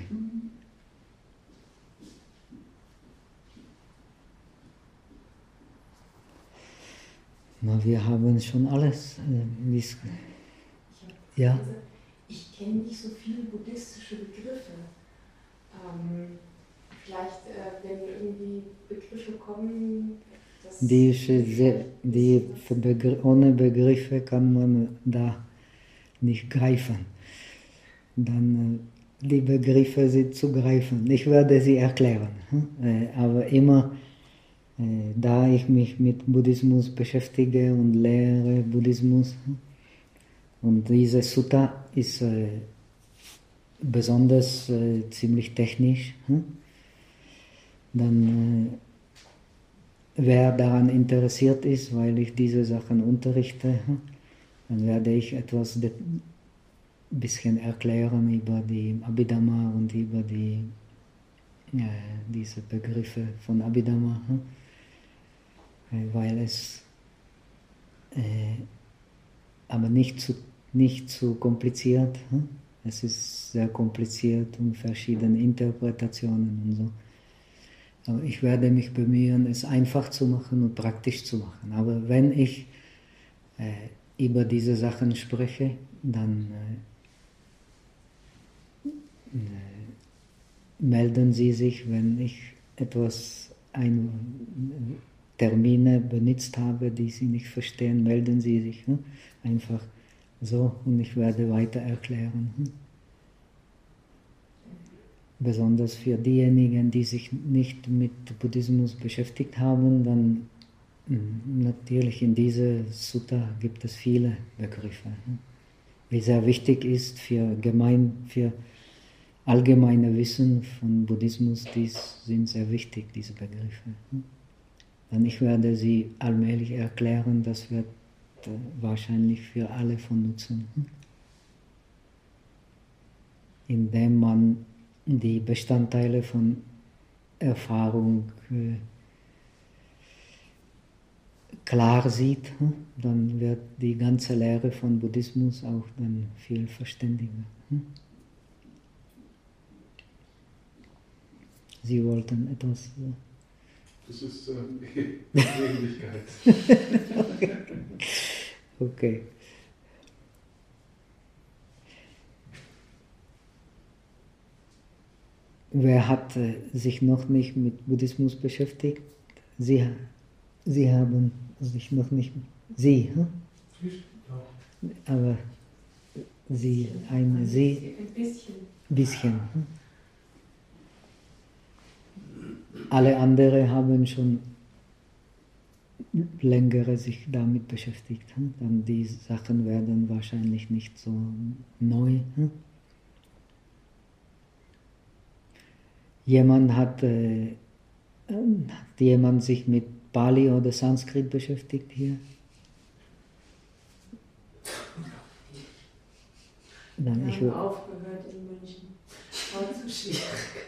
Na, wir haben schon alles. Äh, Ich, ja? also, ich kenne nicht so viele buddhistische Begriffe. Ähm, vielleicht, äh, wenn irgendwie Begriffe kommen, das Die, sehr, die Begr ohne Begriffe kann man da nicht greifen. Dann äh, die Begriffe sind zu greifen. Ich werde sie erklären. Hm? Äh, aber immer, äh, da ich mich mit Buddhismus beschäftige und lehre Buddhismus, hm? Und diese Sutta ist äh, besonders äh, ziemlich technisch, hm? Dann äh, wer daran interessiert ist, weil ich diese Sachen unterrichte, dann werde ich etwas ein bisschen erklären über die Abhidhamma und über die, äh, diese Begriffe von Abhidhamma, weil es äh, aber nicht zu, nicht zu kompliziert. Es ist sehr kompliziert und verschiedene Interpretationen und so. Aber ich werde mich bemühen, es einfach zu machen und praktisch zu machen. Aber wenn ich äh, über diese Sachen spreche, dann äh, äh, melden Sie sich, wenn ich etwas, ein, Termine benutzt habe, die Sie nicht verstehen, melden Sie sich. Ne? Einfach So, und ich werde weiter erklären. Hm? Besonders für diejenigen, die sich nicht mit Buddhismus beschäftigt haben, dann hm, natürlich in dieser Sutta gibt es viele Begriffe. Hm? Wie sehr wichtig ist für, gemein, für allgemeine Wissen von Buddhismus, dies sind sehr wichtig, diese Begriffe. Hm? Und ich werde sie allmählich erklären, das wird äh, wahrscheinlich für alle von Nutzen. Hm? Indem man die Bestandteile von Erfahrung äh, klar sieht, hm? dann wird die ganze Lehre von Buddhismus auch dann viel verständiger. Hm? Sie wollten etwas... Äh, Das ist äh, Ähnlichkeit. Okay. Wer hat äh, sich noch nicht mit Buddhismus beschäftigt? Sie, Sie haben sich noch nicht... Sie, hm? Aber Sie, eine Sie... Ein bisschen. Bisschen. Hm? Alle anderen haben schon längere sich damit beschäftigt. Hm? Dann die Sachen werden wahrscheinlich nicht so neu. Hm? Jemand hat, äh, hat jemand sich mit Pali oder Sanskrit beschäftigt hier? Dann Wir ich, haben aufgehört in München. War zu schwierig.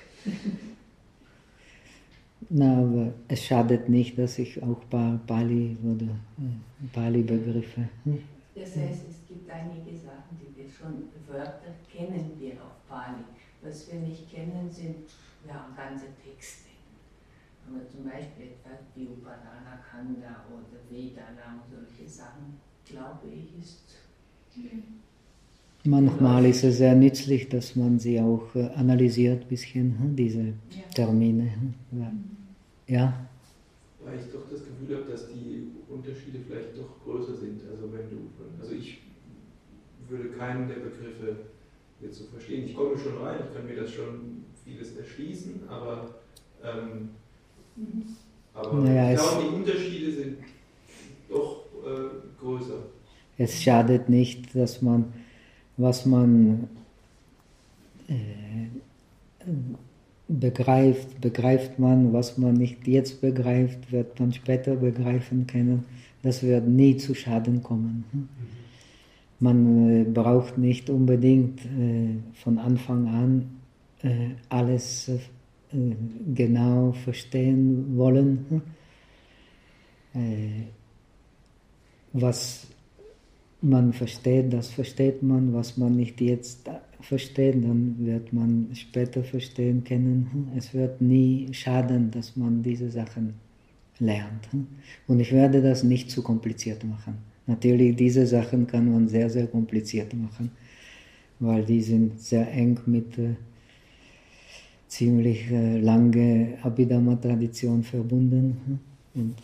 Na, aber es schadet nicht, dass ich auch ein paar Pali oder äh, Pali-Begriffe. Hm? Das heißt, es gibt einige Sachen, die wir schon, Wörter kennen wir auf Pali. Was wir nicht kennen, sind ja, ganze Texte. Wenn man zum Beispiel etwas wie Upadana Kanda oder Vedana und solche Sachen, glaube ich, ist... Manchmal ist es sehr nützlich, dass man sie auch äh, analysiert, ein bisschen, hm, diese Ja. Termine. Hm? Ja. Ja? Weil ich doch das Gefühl habe, dass die Unterschiede vielleicht doch größer sind. Also wenn du, also ich würde keinen der Begriffe jetzt so verstehen. Ich komme schon rein, ich kann mir das schon vieles erschließen, aber, ähm, Mhm. aber Naja, ich es- glaube, die Unterschiede sind doch äh, größer. Es schadet nicht, dass man, was man äh, begreift, begreift man, was man nicht jetzt begreift, wird man später begreifen können. Das wird nie zu Schaden kommen. Hm? Man äh, braucht nicht unbedingt äh, von Anfang an äh, alles äh, genau verstehen wollen. Hm? Äh, was man versteht, das versteht man. Was man nicht jetzt versteht, dann wird man später verstehen können. Hm? Es wird nie schaden, dass man diese Sachen lernt. Hm? Und ich werde das nicht zu kompliziert machen. Natürlich, diese Sachen kann man sehr, sehr kompliziert machen, weil die sind sehr eng mit äh, ziemlich äh, lange Abhidhamma-Tradition verbunden. Hm? Und,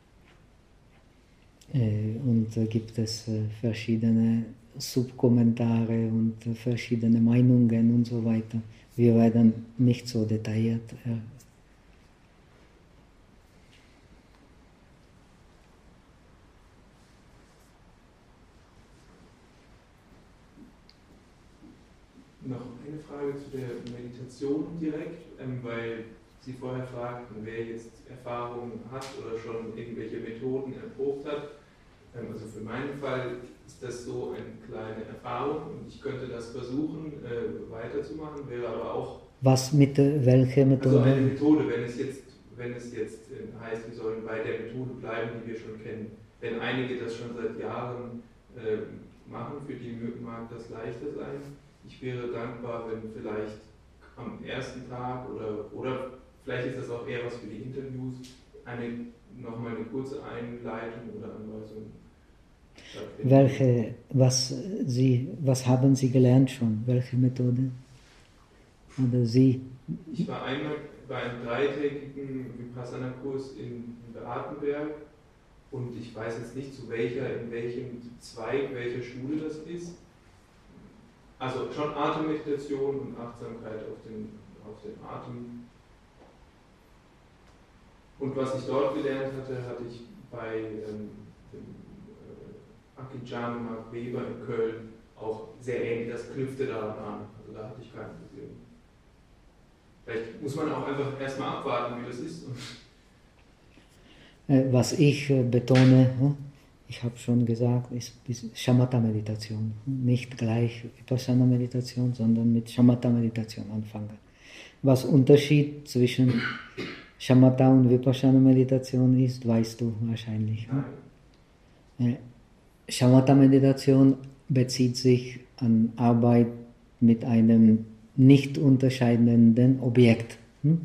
äh, und da gibt es äh, verschiedene Subkommentare und äh, verschiedene Meinungen und so weiter. Wir werden nicht so detailliert äh, Noch eine Frage zu der Meditation direkt, ähm, weil Sie vorher fragten, wer jetzt Erfahrungen hat oder schon irgendwelche Methoden erprobt hat. Ähm, also für meinen Fall ist das so eine kleine Erfahrung und ich könnte das versuchen äh, weiterzumachen, wäre aber auch Was mit äh, welcher Methode? also eine Methode, wenn es jetzt, wenn es jetzt äh, heißt, wir sollen bei der Methode bleiben, die wir schon kennen. Wenn einige das schon seit Jahren äh, machen, für die mag das leichter sein. Ich wäre dankbar, wenn vielleicht am ersten Tag oder, oder vielleicht ist das auch eher was für die Interviews, eine, nochmal eine kurze Einleitung oder Anweisung stattfindet. Welche, was, Sie, was haben Sie gelernt schon? Welche Methode? Oder Sie? Ich war einmal bei einem dreitägigen Vipassana-Kurs in Beatenberg und ich weiß jetzt nicht, zu welcher, in welchem Zweig, welcher Schule das ist. Also schon Atemmeditation und Achtsamkeit auf den, auf den Atem. Und was ich dort gelernt hatte, hatte ich bei ähm, dem äh, Akidjan Mark Weber in Köln auch sehr ähnlich, das knüpfte daran an. Also da hatte ich kein Problem. Vielleicht muss man auch einfach erstmal abwarten, wie das ist. Was ich betone, ich habe schon gesagt, ist Shamatha-Meditation. Nicht gleich Vipassana-Meditation, sondern mit Shamatha-Meditation anfangen. Was Unterschied zwischen Shamatha und Vipassana-Meditation ist, weißt du wahrscheinlich. Ne? Shamatha-Meditation bezieht sich an Arbeit mit einem nicht unterscheidenden Objekt. Hm?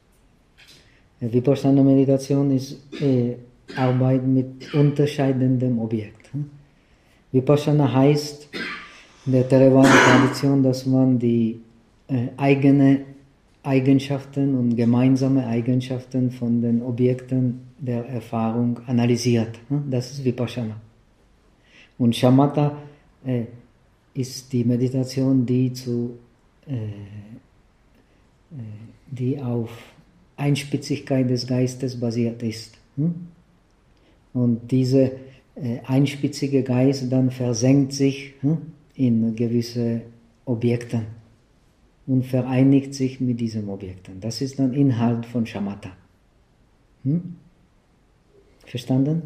Vipassana-Meditation ist äh, Arbeit mit unterscheidendem Objekt. Hm? Vipassana heißt in der Theravada-Tradition, dass man die äh, eigenen Eigenschaften und gemeinsame Eigenschaften von den Objekten der Erfahrung analysiert. Hm? Das ist Vipassana. Und Shamatha äh, ist die Meditation, die, zu, äh, äh, die auf Einspitzigkeit des Geistes basiert ist. Hm? Und dieser äh, einspitzige Geist dann versenkt sich hm, in gewisse Objekte und vereinigt sich mit diesen Objekten. Das ist dann Inhalt von Shamatha. Hm? Verstanden?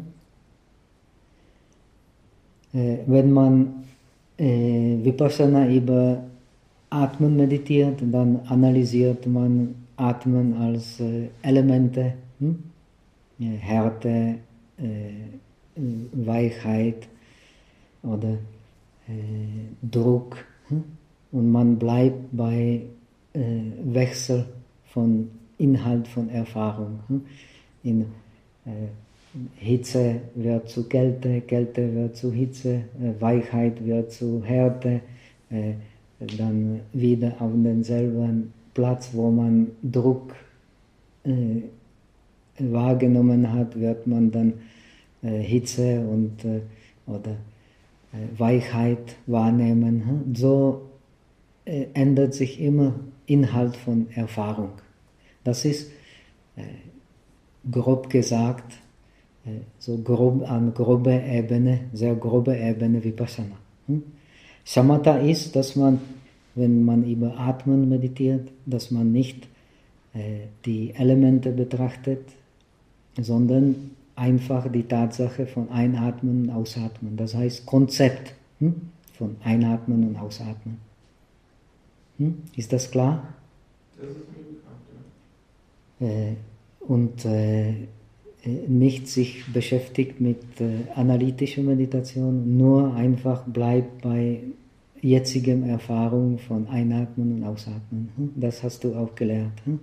Äh, wenn man äh, Vipassana über Atmen meditiert, dann analysiert man Atmen als äh, Elemente, hm? Härte, äh, Weichheit oder äh, Druck. Hm? Und man bleibt bei äh, Wechsel von Inhalt von Erfahrung. Hm? In äh, Hitze wird zu Kälte, Kälte wird zu Hitze, äh, Weichheit wird zu Härte, äh, dann wieder auf denselben Platz, wo man Druck äh, wahrgenommen hat, wird man dann äh, Hitze und, äh, oder äh, Weichheit wahrnehmen. Hm? So äh, ändert sich immer Inhalt von Erfahrung. Das ist äh, grob gesagt, äh, so grob an grober Ebene, sehr grobe Ebene Vipassana. Hm? Shamatha ist, dass man, wenn man über Atmen meditiert, dass man nicht äh, die Elemente betrachtet, sondern einfach die Tatsache von Einatmen und Ausatmen. Das heißt Konzept hm? von Einatmen und Ausatmen. Hm? Ist das klar? Das ist mir bekannt, ja. Äh, und äh, nicht sich beschäftigt mit äh, analytischer Meditation, nur einfach bleibt bei jetzigem Erfahrung von Einatmen und Ausatmen. Hm? Das hast du auch gelernt. Hm?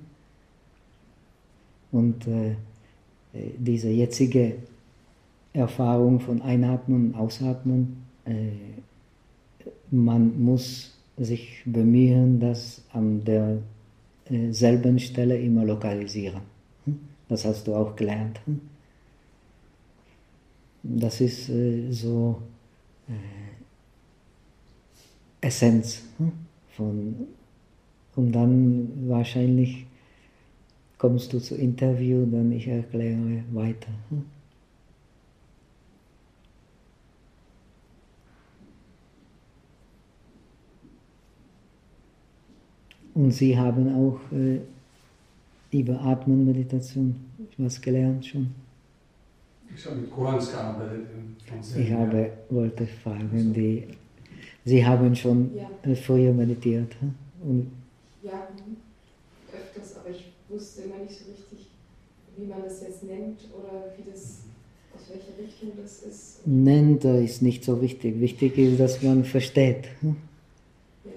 Und äh, diese jetzige Erfahrung von Einatmen und Ausatmen, äh, man muss sich bemühen, das an derselben Stelle immer lokalisieren. Hm? Das hast du auch gelernt. Hm? Das ist äh, so äh, Essenz hm? von, und dann wahrscheinlich kommst du zu Interview, dann ich erkläre weiter. Hm? Und Sie haben auch äh, über Atmenmeditation was gelernt schon? Ich habe mit Koans gearbeitet. Ich habe, wollte fragen, die, Sie haben schon Ja. äh, früher meditiert? Hm? Und Ja, öfters, aber ich wusste immer nicht so richtig, wie man das jetzt nennt oder wie das, aus welcher Richtung das ist. nennt äh, ist nicht so wichtig. Wichtig ist, dass man versteht. Hm? Ja.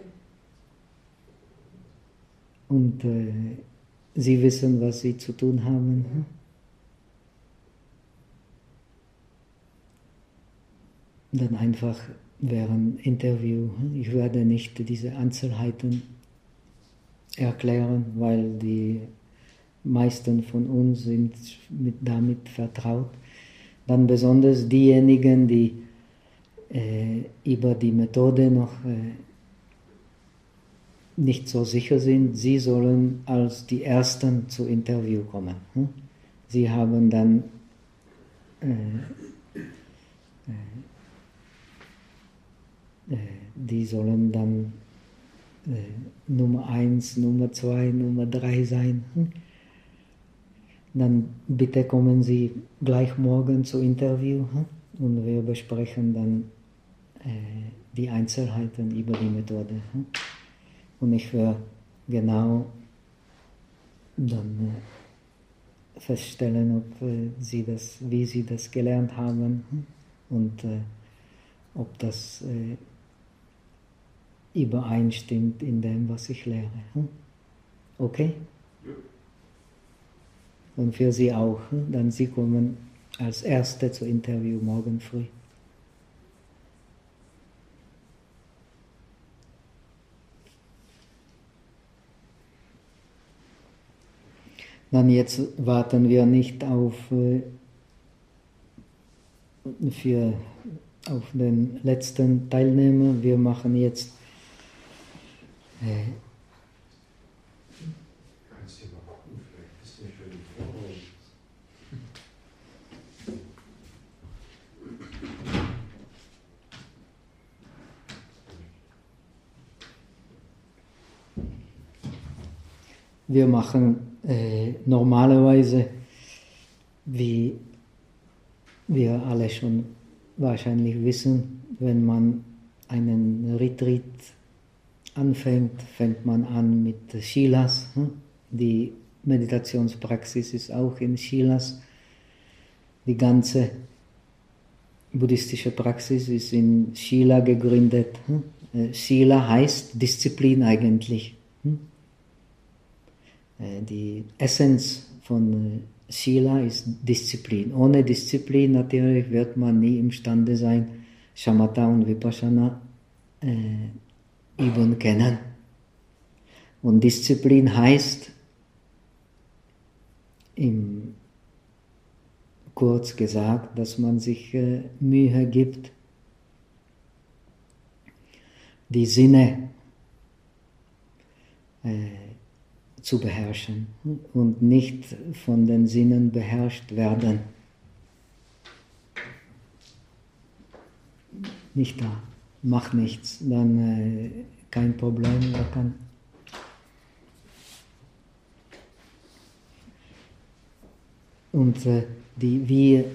Und äh, Sie wissen, was Sie zu tun haben. Hm? Dann einfach während Interview. Hm? Ich werde nicht diese Einzelheiten erklären, weil die meisten von uns sind mit, damit vertraut. Dann besonders diejenigen, die äh, über die Methode noch äh, nicht so sicher sind, sie sollen als die Ersten zu Interview kommen. Hm? Sie haben dann äh, äh, die sollen dann äh, Nummer eins, Nummer zwei, Nummer drei sein. Hm? Dann bitte kommen Sie gleich morgen zu Interview, hm? Und wir besprechen dann äh, die Einzelheiten über die Methode. Hm? Und ich werde genau dann äh, feststellen, ob äh, Sie das, wie Sie das gelernt haben, hm? Und äh, ob das äh, übereinstimmt in dem, was ich lehre. Hm? Okay? Und für Sie auch. Hm? Dann Sie kommen als Erste zu Interview morgen früh. Dann jetzt warten wir nicht auf, äh, für, auf den letzten Teilnehmer. Wir machen jetzt äh, Kannst du mal gucken, vielleicht ist der schon im Voraus. wir machen äh, normalerweise, wie wir alle schon wahrscheinlich wissen, wenn man einen Retreat anfängt, fängt man an mit Shilas. Die Meditationspraxis ist auch in Shilas. Die ganze buddhistische Praxis ist in Shila gegründet. Shila heißt Disziplin eigentlich. Die Essenz von Shila ist Disziplin. Ohne Disziplin natürlich wird man nie imstande sein, Shamatha und Vipassana äh, üben können. Und Disziplin heißt, im, kurz gesagt, dass man sich äh, Mühe gibt, die Sinne äh, zu beherrschen und nicht von den Sinnen beherrscht werden. Nicht da, mach nichts, dann äh, kein Problem, da kann. Und äh, die, wie,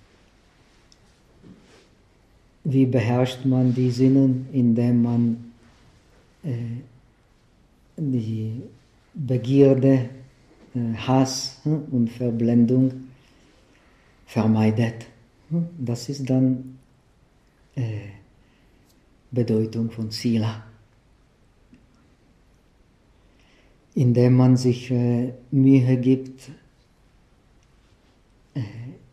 wie beherrscht man die Sinnen, indem man äh, die Begierde, Hass und Verblendung vermeidet. Das ist dann äh, Bedeutung von Sila. Indem man sich äh, Mühe gibt, äh,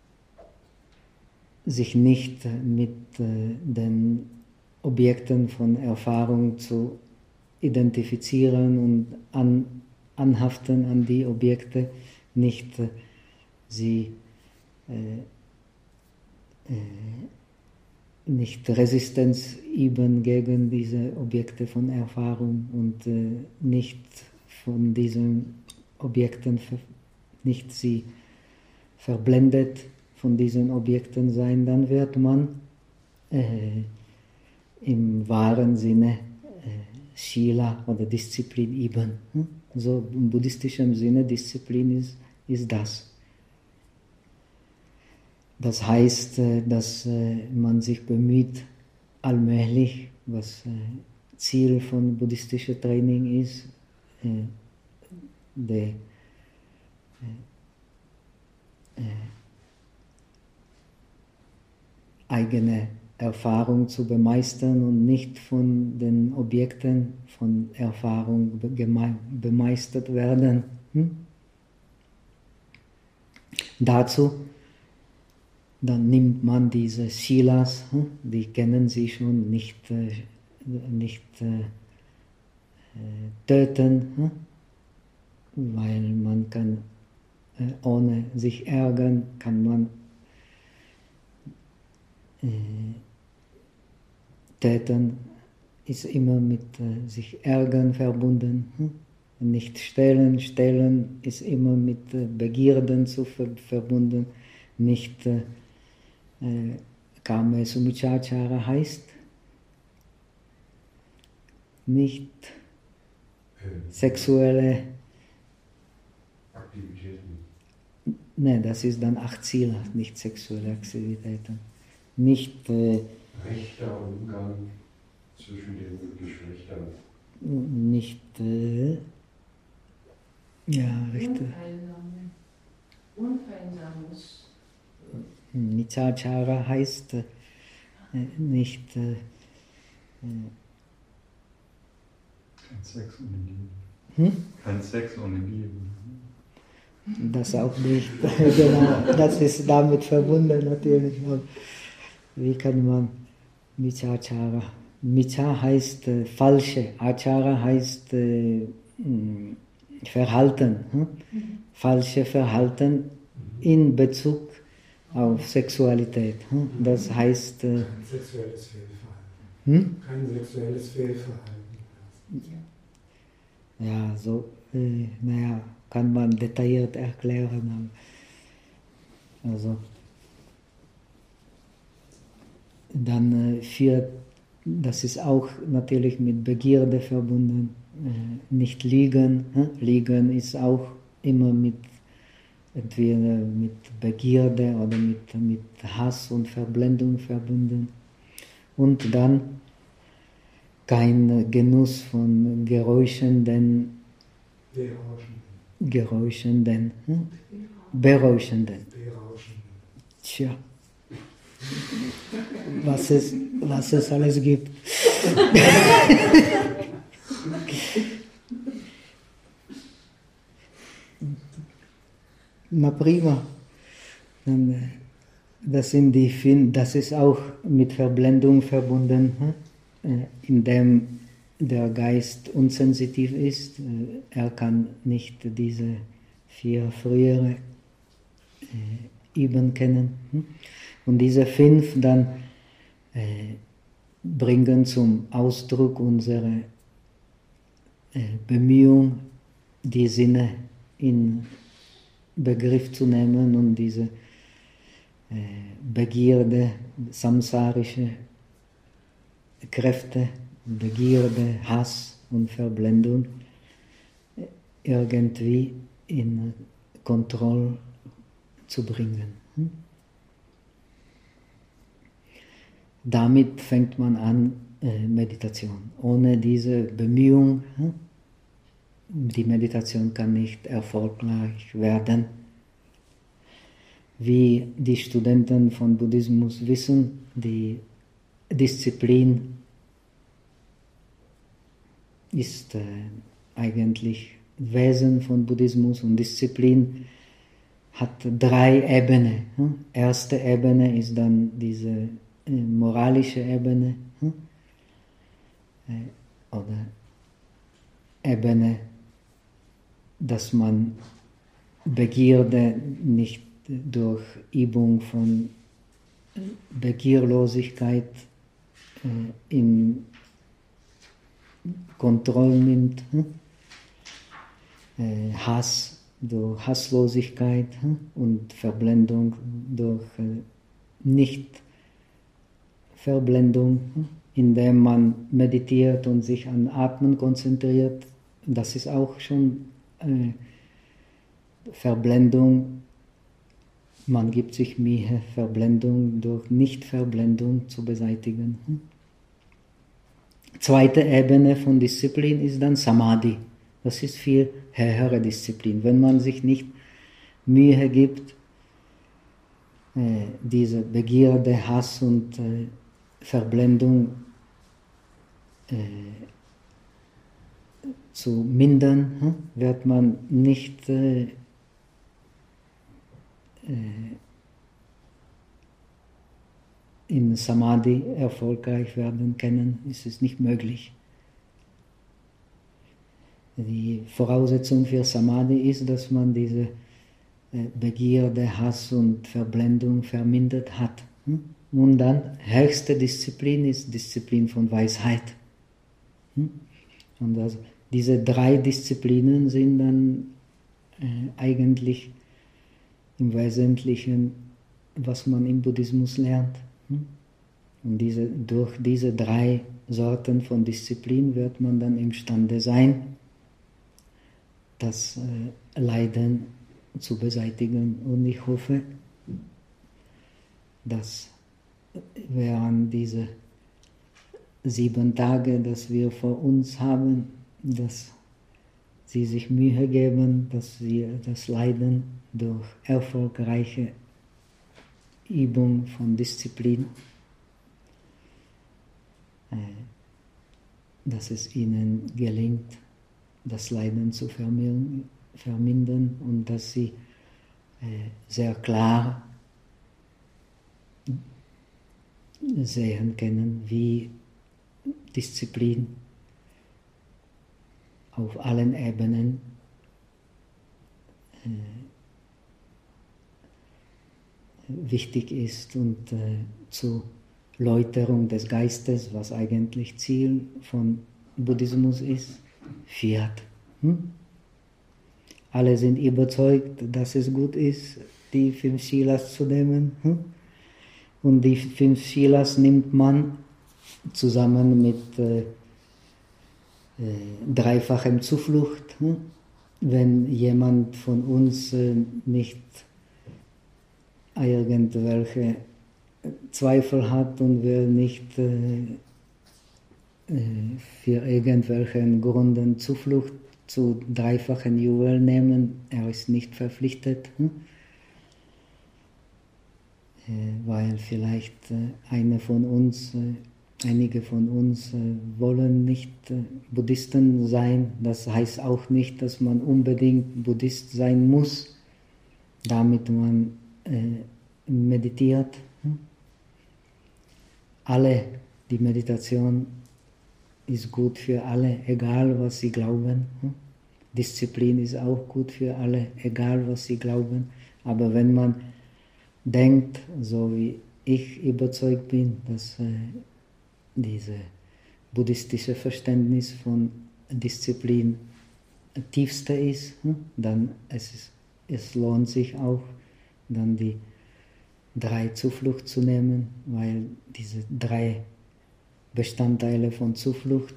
sich nicht mit äh, den Objekten von Erfahrung zu identifizieren und an anhaften an die Objekte, nicht äh, sie äh, äh, nicht Resistenz üben gegen diese Objekte von Erfahrung und äh, nicht von diesen Objekten, nicht sie verblendet von diesen Objekten sein, dann wird man äh, im wahren Sinne äh, Shila oder Disziplin üben. So im buddhistischen Sinne Disziplin ist, ist das. Das heißt, dass man sich bemüht, allmählich, was Ziel von buddhistischem Training ist, die eigene Erfahrung zu bemeistern und nicht von den Objekten von Erfahrung bemeistert werden. Hm? Dazu dann nimmt man diese Shilas, hm? Die kennen Sie schon, nicht, äh, nicht äh, töten, hm? Weil man kann, äh, ohne sich ärgern, kann man äh, Tätern ist immer mit äh, sich ärgern verbunden. Hm? Nicht stehlen, stehlen ist immer mit äh, Begierden zu ver verbunden. Nicht äh, äh, Kame Sumichachara heißt nicht sexuelle Aktivitäten. Nein, das ist dann acht Ziele, nicht sexuelle Aktivitäten. Nicht äh, rechter Umgang zwischen den Geschlechtern. Nicht äh, ja, rechte. Unvereinsames. Michachara heißt äh, nicht äh, Kein Sex ohne Liebe. hm? Kein Sex ohne Liebe. Das auch nicht. Genau, das ist damit verbunden natürlich. Wie kann man Michachara? Micha heißt äh, falsche, Achara heißt äh, mh, Verhalten. Hm? Mhm. Falsche Verhalten in Bezug auf Sexualität. Hm? Das heißt. Äh, Kein sexuelles Fehlverhalten. Hm? Kein sexuelles Fehlverhalten. Ja, so, äh, naja, kann man detailliert erklären. Also, dann äh, für, das ist auch natürlich mit Begierde verbunden, äh, nicht liegen. Hm? Liegen ist auch immer mit, entweder mit Begierde oder mit, mit Hass und Verblendung verbunden. Und dann kein Genuss von Geräuschen, denn Geräuschenden, hm? Berauschenden. Tja, was es, was es alles gibt. Na prima. Dann, das sind die Fin, das ist auch mit Verblendung verbunden, hm? Indem der Geist unsensitiv ist, er kann nicht diese vier frühere äh, Eben kennen. Und diese fünf dann äh, bringen zum Ausdruck unsere äh, Bemühung, die Sinne in Begriff zu nehmen und diese äh, Begierde, samsarische Kräfte, Begierde, Hass und Verblendung irgendwie in Kontrolle zu bringen. Damit fängt man an Meditation. Ohne diese Bemühung, die Meditation kann nicht erfolgreich werden. Wie die Studenten von Buddhismus wissen, die Disziplin ist äh, eigentlich Wesen von Buddhismus, und Disziplin hat drei Ebenen. Hm? Erste Ebene ist dann diese äh, moralische Ebene, hm? äh, oder Ebene, dass man Begierde nicht durch Übung von Begierlosigkeit äh, in Kontrolle nimmt, hm? äh, Hass durch Hasslosigkeit, hm? und Verblendung durch äh, Nicht-Verblendung, hm? indem man meditiert und sich an Atmen konzentriert. Das ist auch schon äh, Verblendung. Man gibt sich Mühe, Verblendung durch Nicht-Verblendung zu beseitigen. Hm? Zweite Ebene von Disziplin ist dann Samadhi. Das ist viel höhere Disziplin. Wenn man sich nicht Mühe gibt, äh, diese Begierde, Hass und äh, Verblendung äh, zu mindern, hm? wird man nicht äh, äh, in Samadhi erfolgreich werden können, ist es nicht möglich. Die Voraussetzung für Samadhi ist, dass man diese Begierde, Hass und Verblendung vermindert hat. Und dann höchste Disziplin ist Disziplin von Weisheit. Und also diese drei Disziplinen sind dann äh, eigentlich im Wesentlichen, was man im Buddhismus lernt. Und diese, durch diese drei Sorten von Disziplin wird man dann imstande sein, das äh, Leiden zu beseitigen. Und ich hoffe, dass während diese sieben Tage, dass wir vor uns haben, dass sie sich Mühe geben, dass sie das Leiden durch erfolgreiche Übung von Disziplin, äh, dass es ihnen gelingt, das Leiden zu vermindern und dass sie äh, sehr klar sehen können, wie Disziplin auf allen Ebenen äh, wichtig ist und äh, zur Läuterung des Geistes, was eigentlich Ziel von Buddhismus ist, führt. Hm? Alle sind überzeugt, dass es gut ist, die fünf Shilas zu nehmen. Hm? Und die fünf Shilas nimmt man zusammen mit äh, äh, dreifachem Zuflucht. Hm? Wenn jemand von uns äh, nicht irgendwelche Zweifel hat und will nicht äh, äh, für irgendwelchen Gründen Zuflucht zu dreifachen Juwel nehmen, er ist nicht verpflichtet. Hm? Weil vielleicht eine von uns, einige von uns wollen nicht Buddhisten sein. Das heißt auch nicht, dass man unbedingt Buddhist sein muss, damit man meditiert. Alle, die Meditation ist gut für alle, egal was sie glauben. Disziplin ist auch gut für alle, egal was sie glauben. Aber wenn man denkt, so wie ich überzeugt bin, dass äh, dieses buddhistische Verständnis von Disziplin tiefste ist, hm? dann es, ist, es lohnt sich auch, dann die drei Zuflucht zu nehmen, weil diese drei Bestandteile von Zuflucht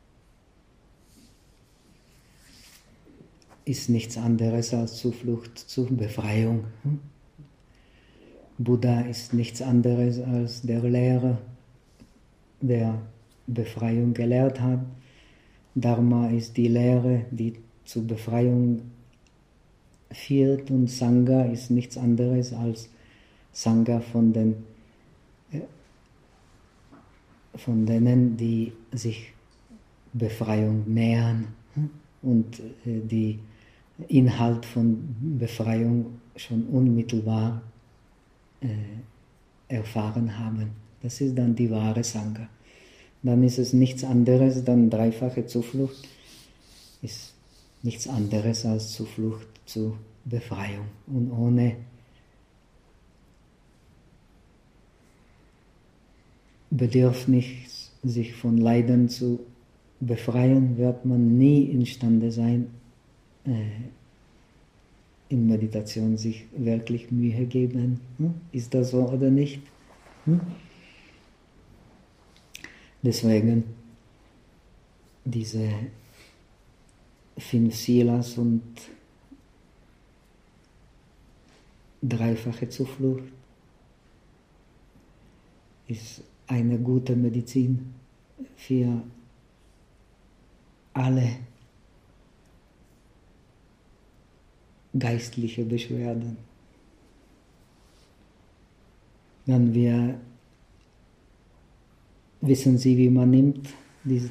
ist nichts anderes als Zuflucht zur Befreiung. Hm? Buddha ist nichts anderes als der Lehrer, der Befreiung gelehrt hat. Dharma ist die Lehre, die zur Befreiung führt, und Sangha ist nichts anderes als Sangha von, den, von denen, die sich Befreiung nähern und die Inhalt von Befreiung schon unmittelbar erfahren haben. Das ist dann die wahre Sangha. Dann ist es nichts anderes, dann dreifache Zuflucht ist nichts anderes als Zuflucht zur Befreiung. Und ohne Bedürfnis, sich von Leiden zu befreien, wird man nie imstande sein, äh, in Meditation sich wirklich Mühe geben. Hm? Ist das so oder nicht? Hm? Deswegen diese fünf Silas und dreifache Zuflucht ist eine gute Medizin für alle geistliche Beschwerden. Dann wir wissen Sie, wie man nimmt. Diese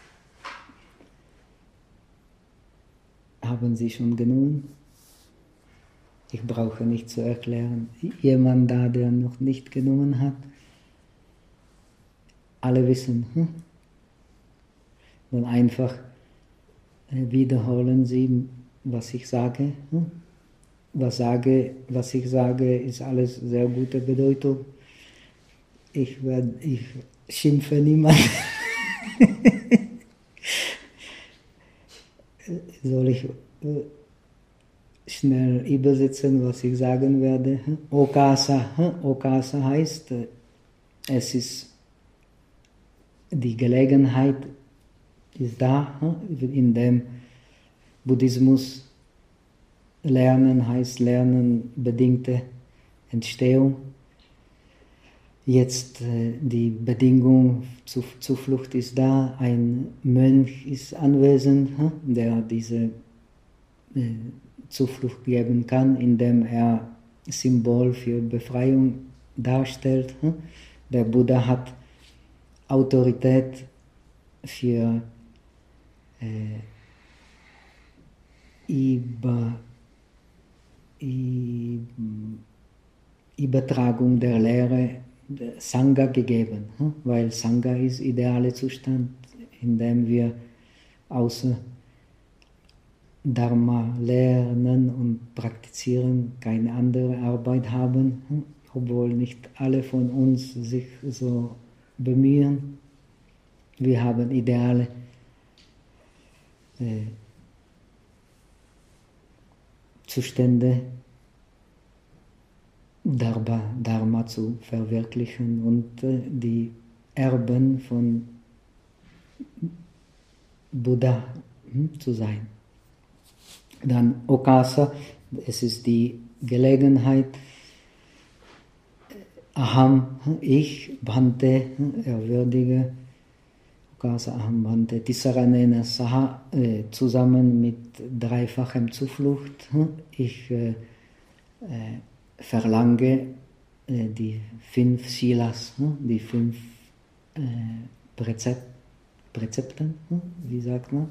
haben Sie schon genommen? Ich brauche nicht zu erklären. Jemand da, der noch nicht genommen hat? Alle wissen. Hm? Dann einfach wiederholen Sie, was ich sage. Hm? Was, sage. was ich sage, ist alles sehr gute Bedeutung. ich, werd, ich schimpfe niemanden. Soll ich schnell übersetzen, was ich sagen werde? Okasa, Okasa heißt, es ist die Gelegenheit, ist da, in dem Buddhismus Lernen heißt Lernen bedingte Entstehung. Jetzt äh, die Bedingung zur Zuflucht ist da, ein Mönch ist anwesend, der diese äh, Zuflucht geben kann, indem er Symbol für Befreiung darstellt. Der Buddha hat Autorität für äh, Über, Übertragung der Lehre Sangha gegeben, weil Sangha ist ideale Zustand, in dem wir außer Dharma lernen und praktizieren keine andere Arbeit haben, obwohl nicht alle von uns sich so bemühen. Wir haben ideale äh, Zustände, Dharma, Dharma zu verwirklichen und äh, die Erben von Buddha hm, zu sein. Dann Okasa, es ist die Gelegenheit, Aham, ich, Bhante, erwürdige, Okasa Aham Bhante, Tisaranena Saha, äh, zusammen mit dreifachem Zuflucht, ich äh, äh, verlange äh, die fünf Silas, die fünf äh, Präzep Präzepten, wie sagt man?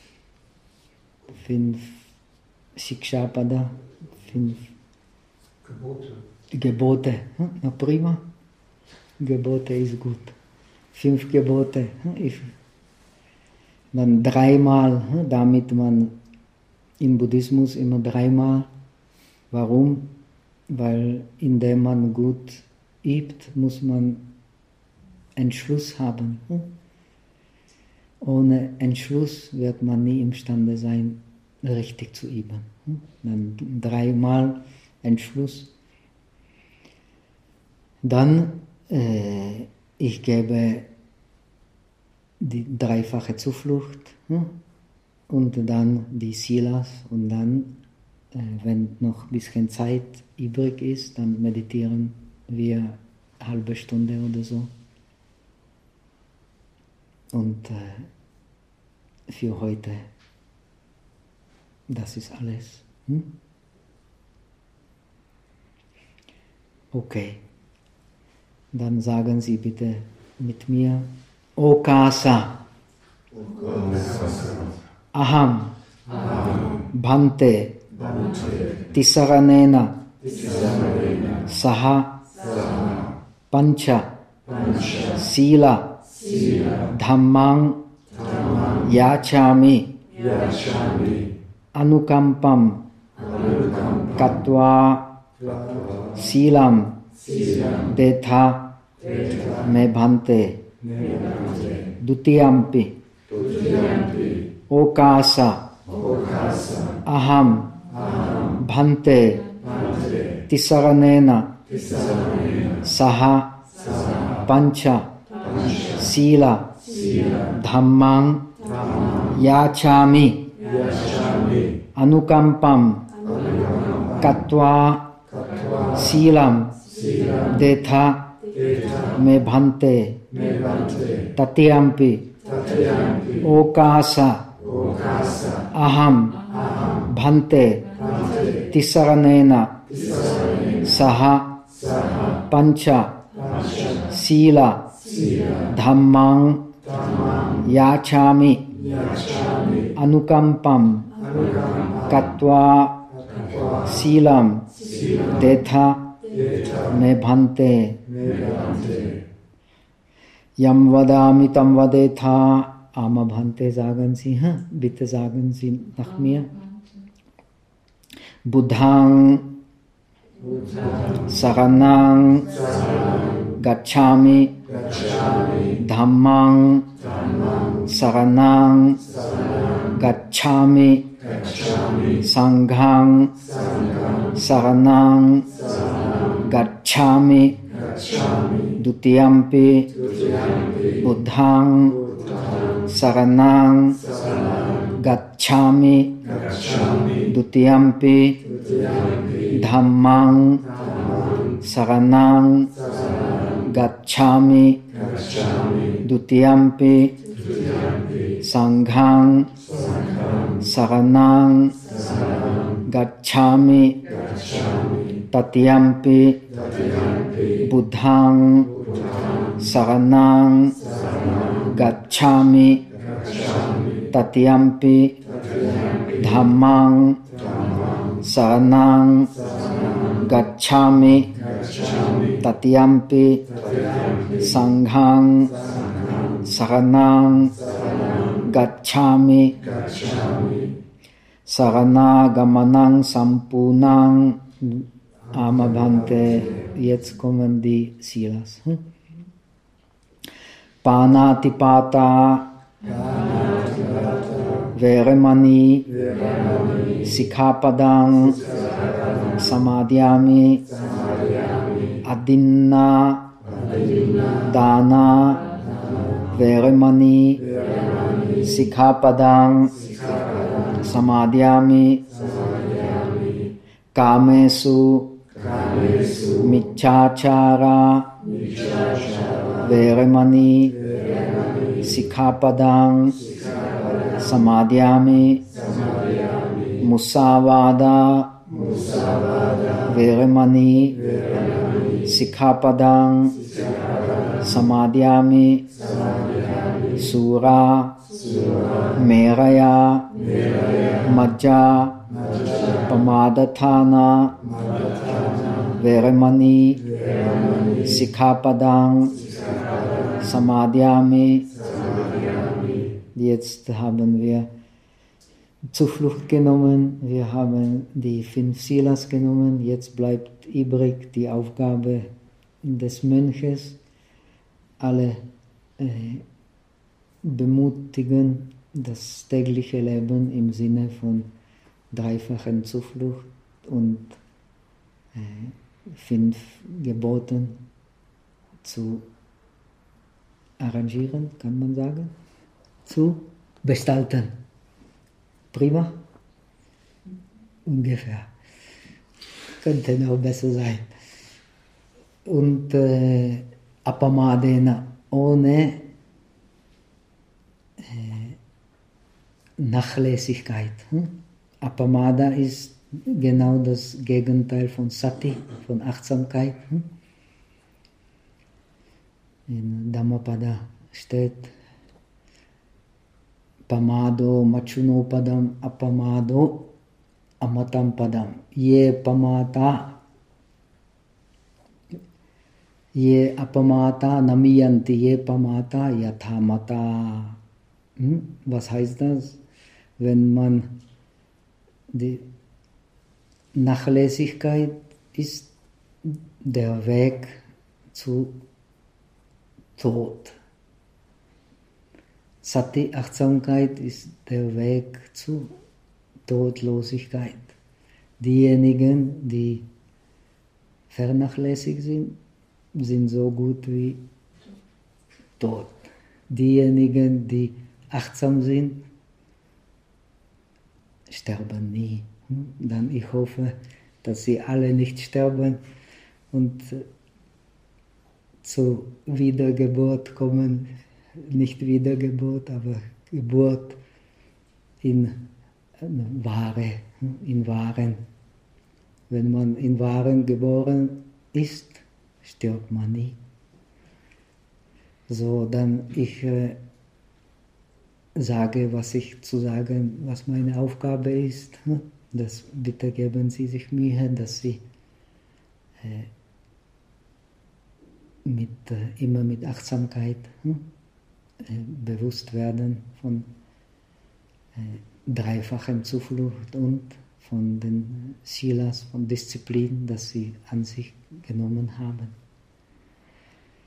Fünf Shikshapada, fünf Gebote. Gebote, na prima, Gebote ist gut. Fünf Gebote, ich, dann dreimal, damit man im Buddhismus immer dreimal. Warum? Weil indem man gut übt, muss man Entschluss haben. Ohne Entschluss wird man nie imstande sein, richtig zu üben. Dann dreimal Entschluss. Dann, äh, ich gebe die dreifache Zuflucht und dann die Silas und dann, äh, wenn noch ein bisschen Zeit übrig ist, dann meditieren wir eine halbe Stunde oder so. Und äh, für heute, das ist alles. Hm? Okay. Dann sagen Sie bitte mit mir, Okasa, Aham, Bhante, Tisaranena, Saha, Pancha, Sila, Dhammang, Yachami, Anukampam, Katva, Silam, Detha, Me Bhante, Dutiyampi, Okasa, Aham, Bhante, Tisaranena, Saha, Pancha, Sila, Dhammang, Yachami, Anukampam, Katva, Silam, Detha, Me Bhante, Tatiyampi, Okasa, Aham, Bhante, Tisaranena, Saha, Pancha, Sila, Dhammang, Yachami, Anukampam, Katva, Silam, Detha, Me Bhante, Yam Vadami Tam Vadetha, Ama Bhante, sagen Sie, hm? Bitte sagen Sie nach mir. Buddhang, Saranang, Gacchami, Dhammang, Saranang, Gacchami, Sanghang, Saranang, Gacchami, Dutiyampi, Buddhang, Saranang, Gacchami, Dutiyampi, Dhammang, Saranang, Gacchami, Dutiyampi, Sanghang, Saranang, Gacchami, Tatiyampi, Buddhang, Saranang, Gacchami, Tatiyampi, Dhammang, Saranang, Gacchami, Tatiyampi, Sanghang, Saranang, Gacchami, Sarana-Gamanang Sampunang. Amabhante, jetzt kommen die Silas. Hm? Panatipata, Veremani, Sikhapadang, Samadhyami, Adinna, Dana, Veremani, Sikhapadang, Samadhyami, Kamesu, Michachara, Veremani, Sikhapadang, Samadhyami, Musavada, Veremani, Sikhapadang, Samadhyami, Sura, Meraya, Majja, Pamadatthana, Veremani, Sikhapadang, Samadhyami. Jetzt haben wir Zuflucht genommen, wir haben die fünf Silas genommen, jetzt bleibt übrig die Aufgabe des Mönches, alle äh, bemutigen, das tägliche Leben im Sinne von dreifachen Zuflucht und äh, fünf Geboten zu arrangieren, kann man sagen, zu gestalten. Prima? Ungefähr. Könnte noch besser sein. Und äh, Apamadena, ohne äh, Nachlässigkeit. Hm? Apamada ist genau das Gegenteil von Sati, von Achtsamkeit. Hm? In Dhammapada steht Pamado Machunopadam Apamado Amatam Padam. Ye Pamata Ye Apamata Namiyanti Ye Pamata Yathamata. Hm? Was heißt das? Wenn man die Nachlässigkeit ist der Weg zu Tod. Sati, Achtsamkeit, ist der Weg zu Todlosigkeit. Diejenigen, die vernachlässigt sind, sind so gut wie tot. Diejenigen, die achtsam sind, sterben nie. Dann ich hoffe, dass sie alle nicht sterben und zur Wiedergeburt kommen. Nicht Wiedergeburt, aber Geburt in Wahre, in Wahren. Wenn man in Wahren geboren ist, stirbt man nie. So, dann ich äh, sage, was ich zu sagen, was meine Aufgabe ist. Das bitte geben Sie sich Mühe, dass Sie äh, mit, äh, immer mit Achtsamkeit hm, äh, bewusst werden von äh, dreifachen Zuflucht und von den Silas, von Disziplin, das Sie an sich genommen haben.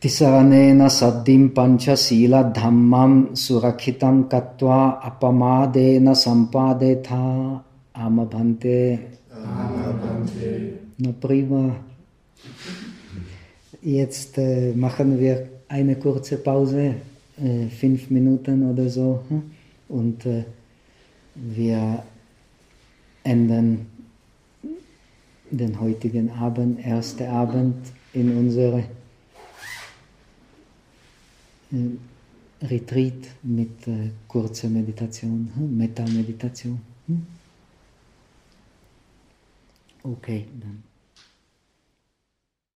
Tisaranena saddhim pancha sila dhammam surakhitam katva apamadena sampadetha amabhante. Amabhante. Na prima. Jetzt äh, machen wir eine kurze Pause, äh, fünf Minuten oder so, hm? Und äh, wir enden den heutigen Abend, ersten Abend in unserer äh, Retreat mit äh, kurzer Meditation, hm? Metta-Meditation. Hm? Okay, dann.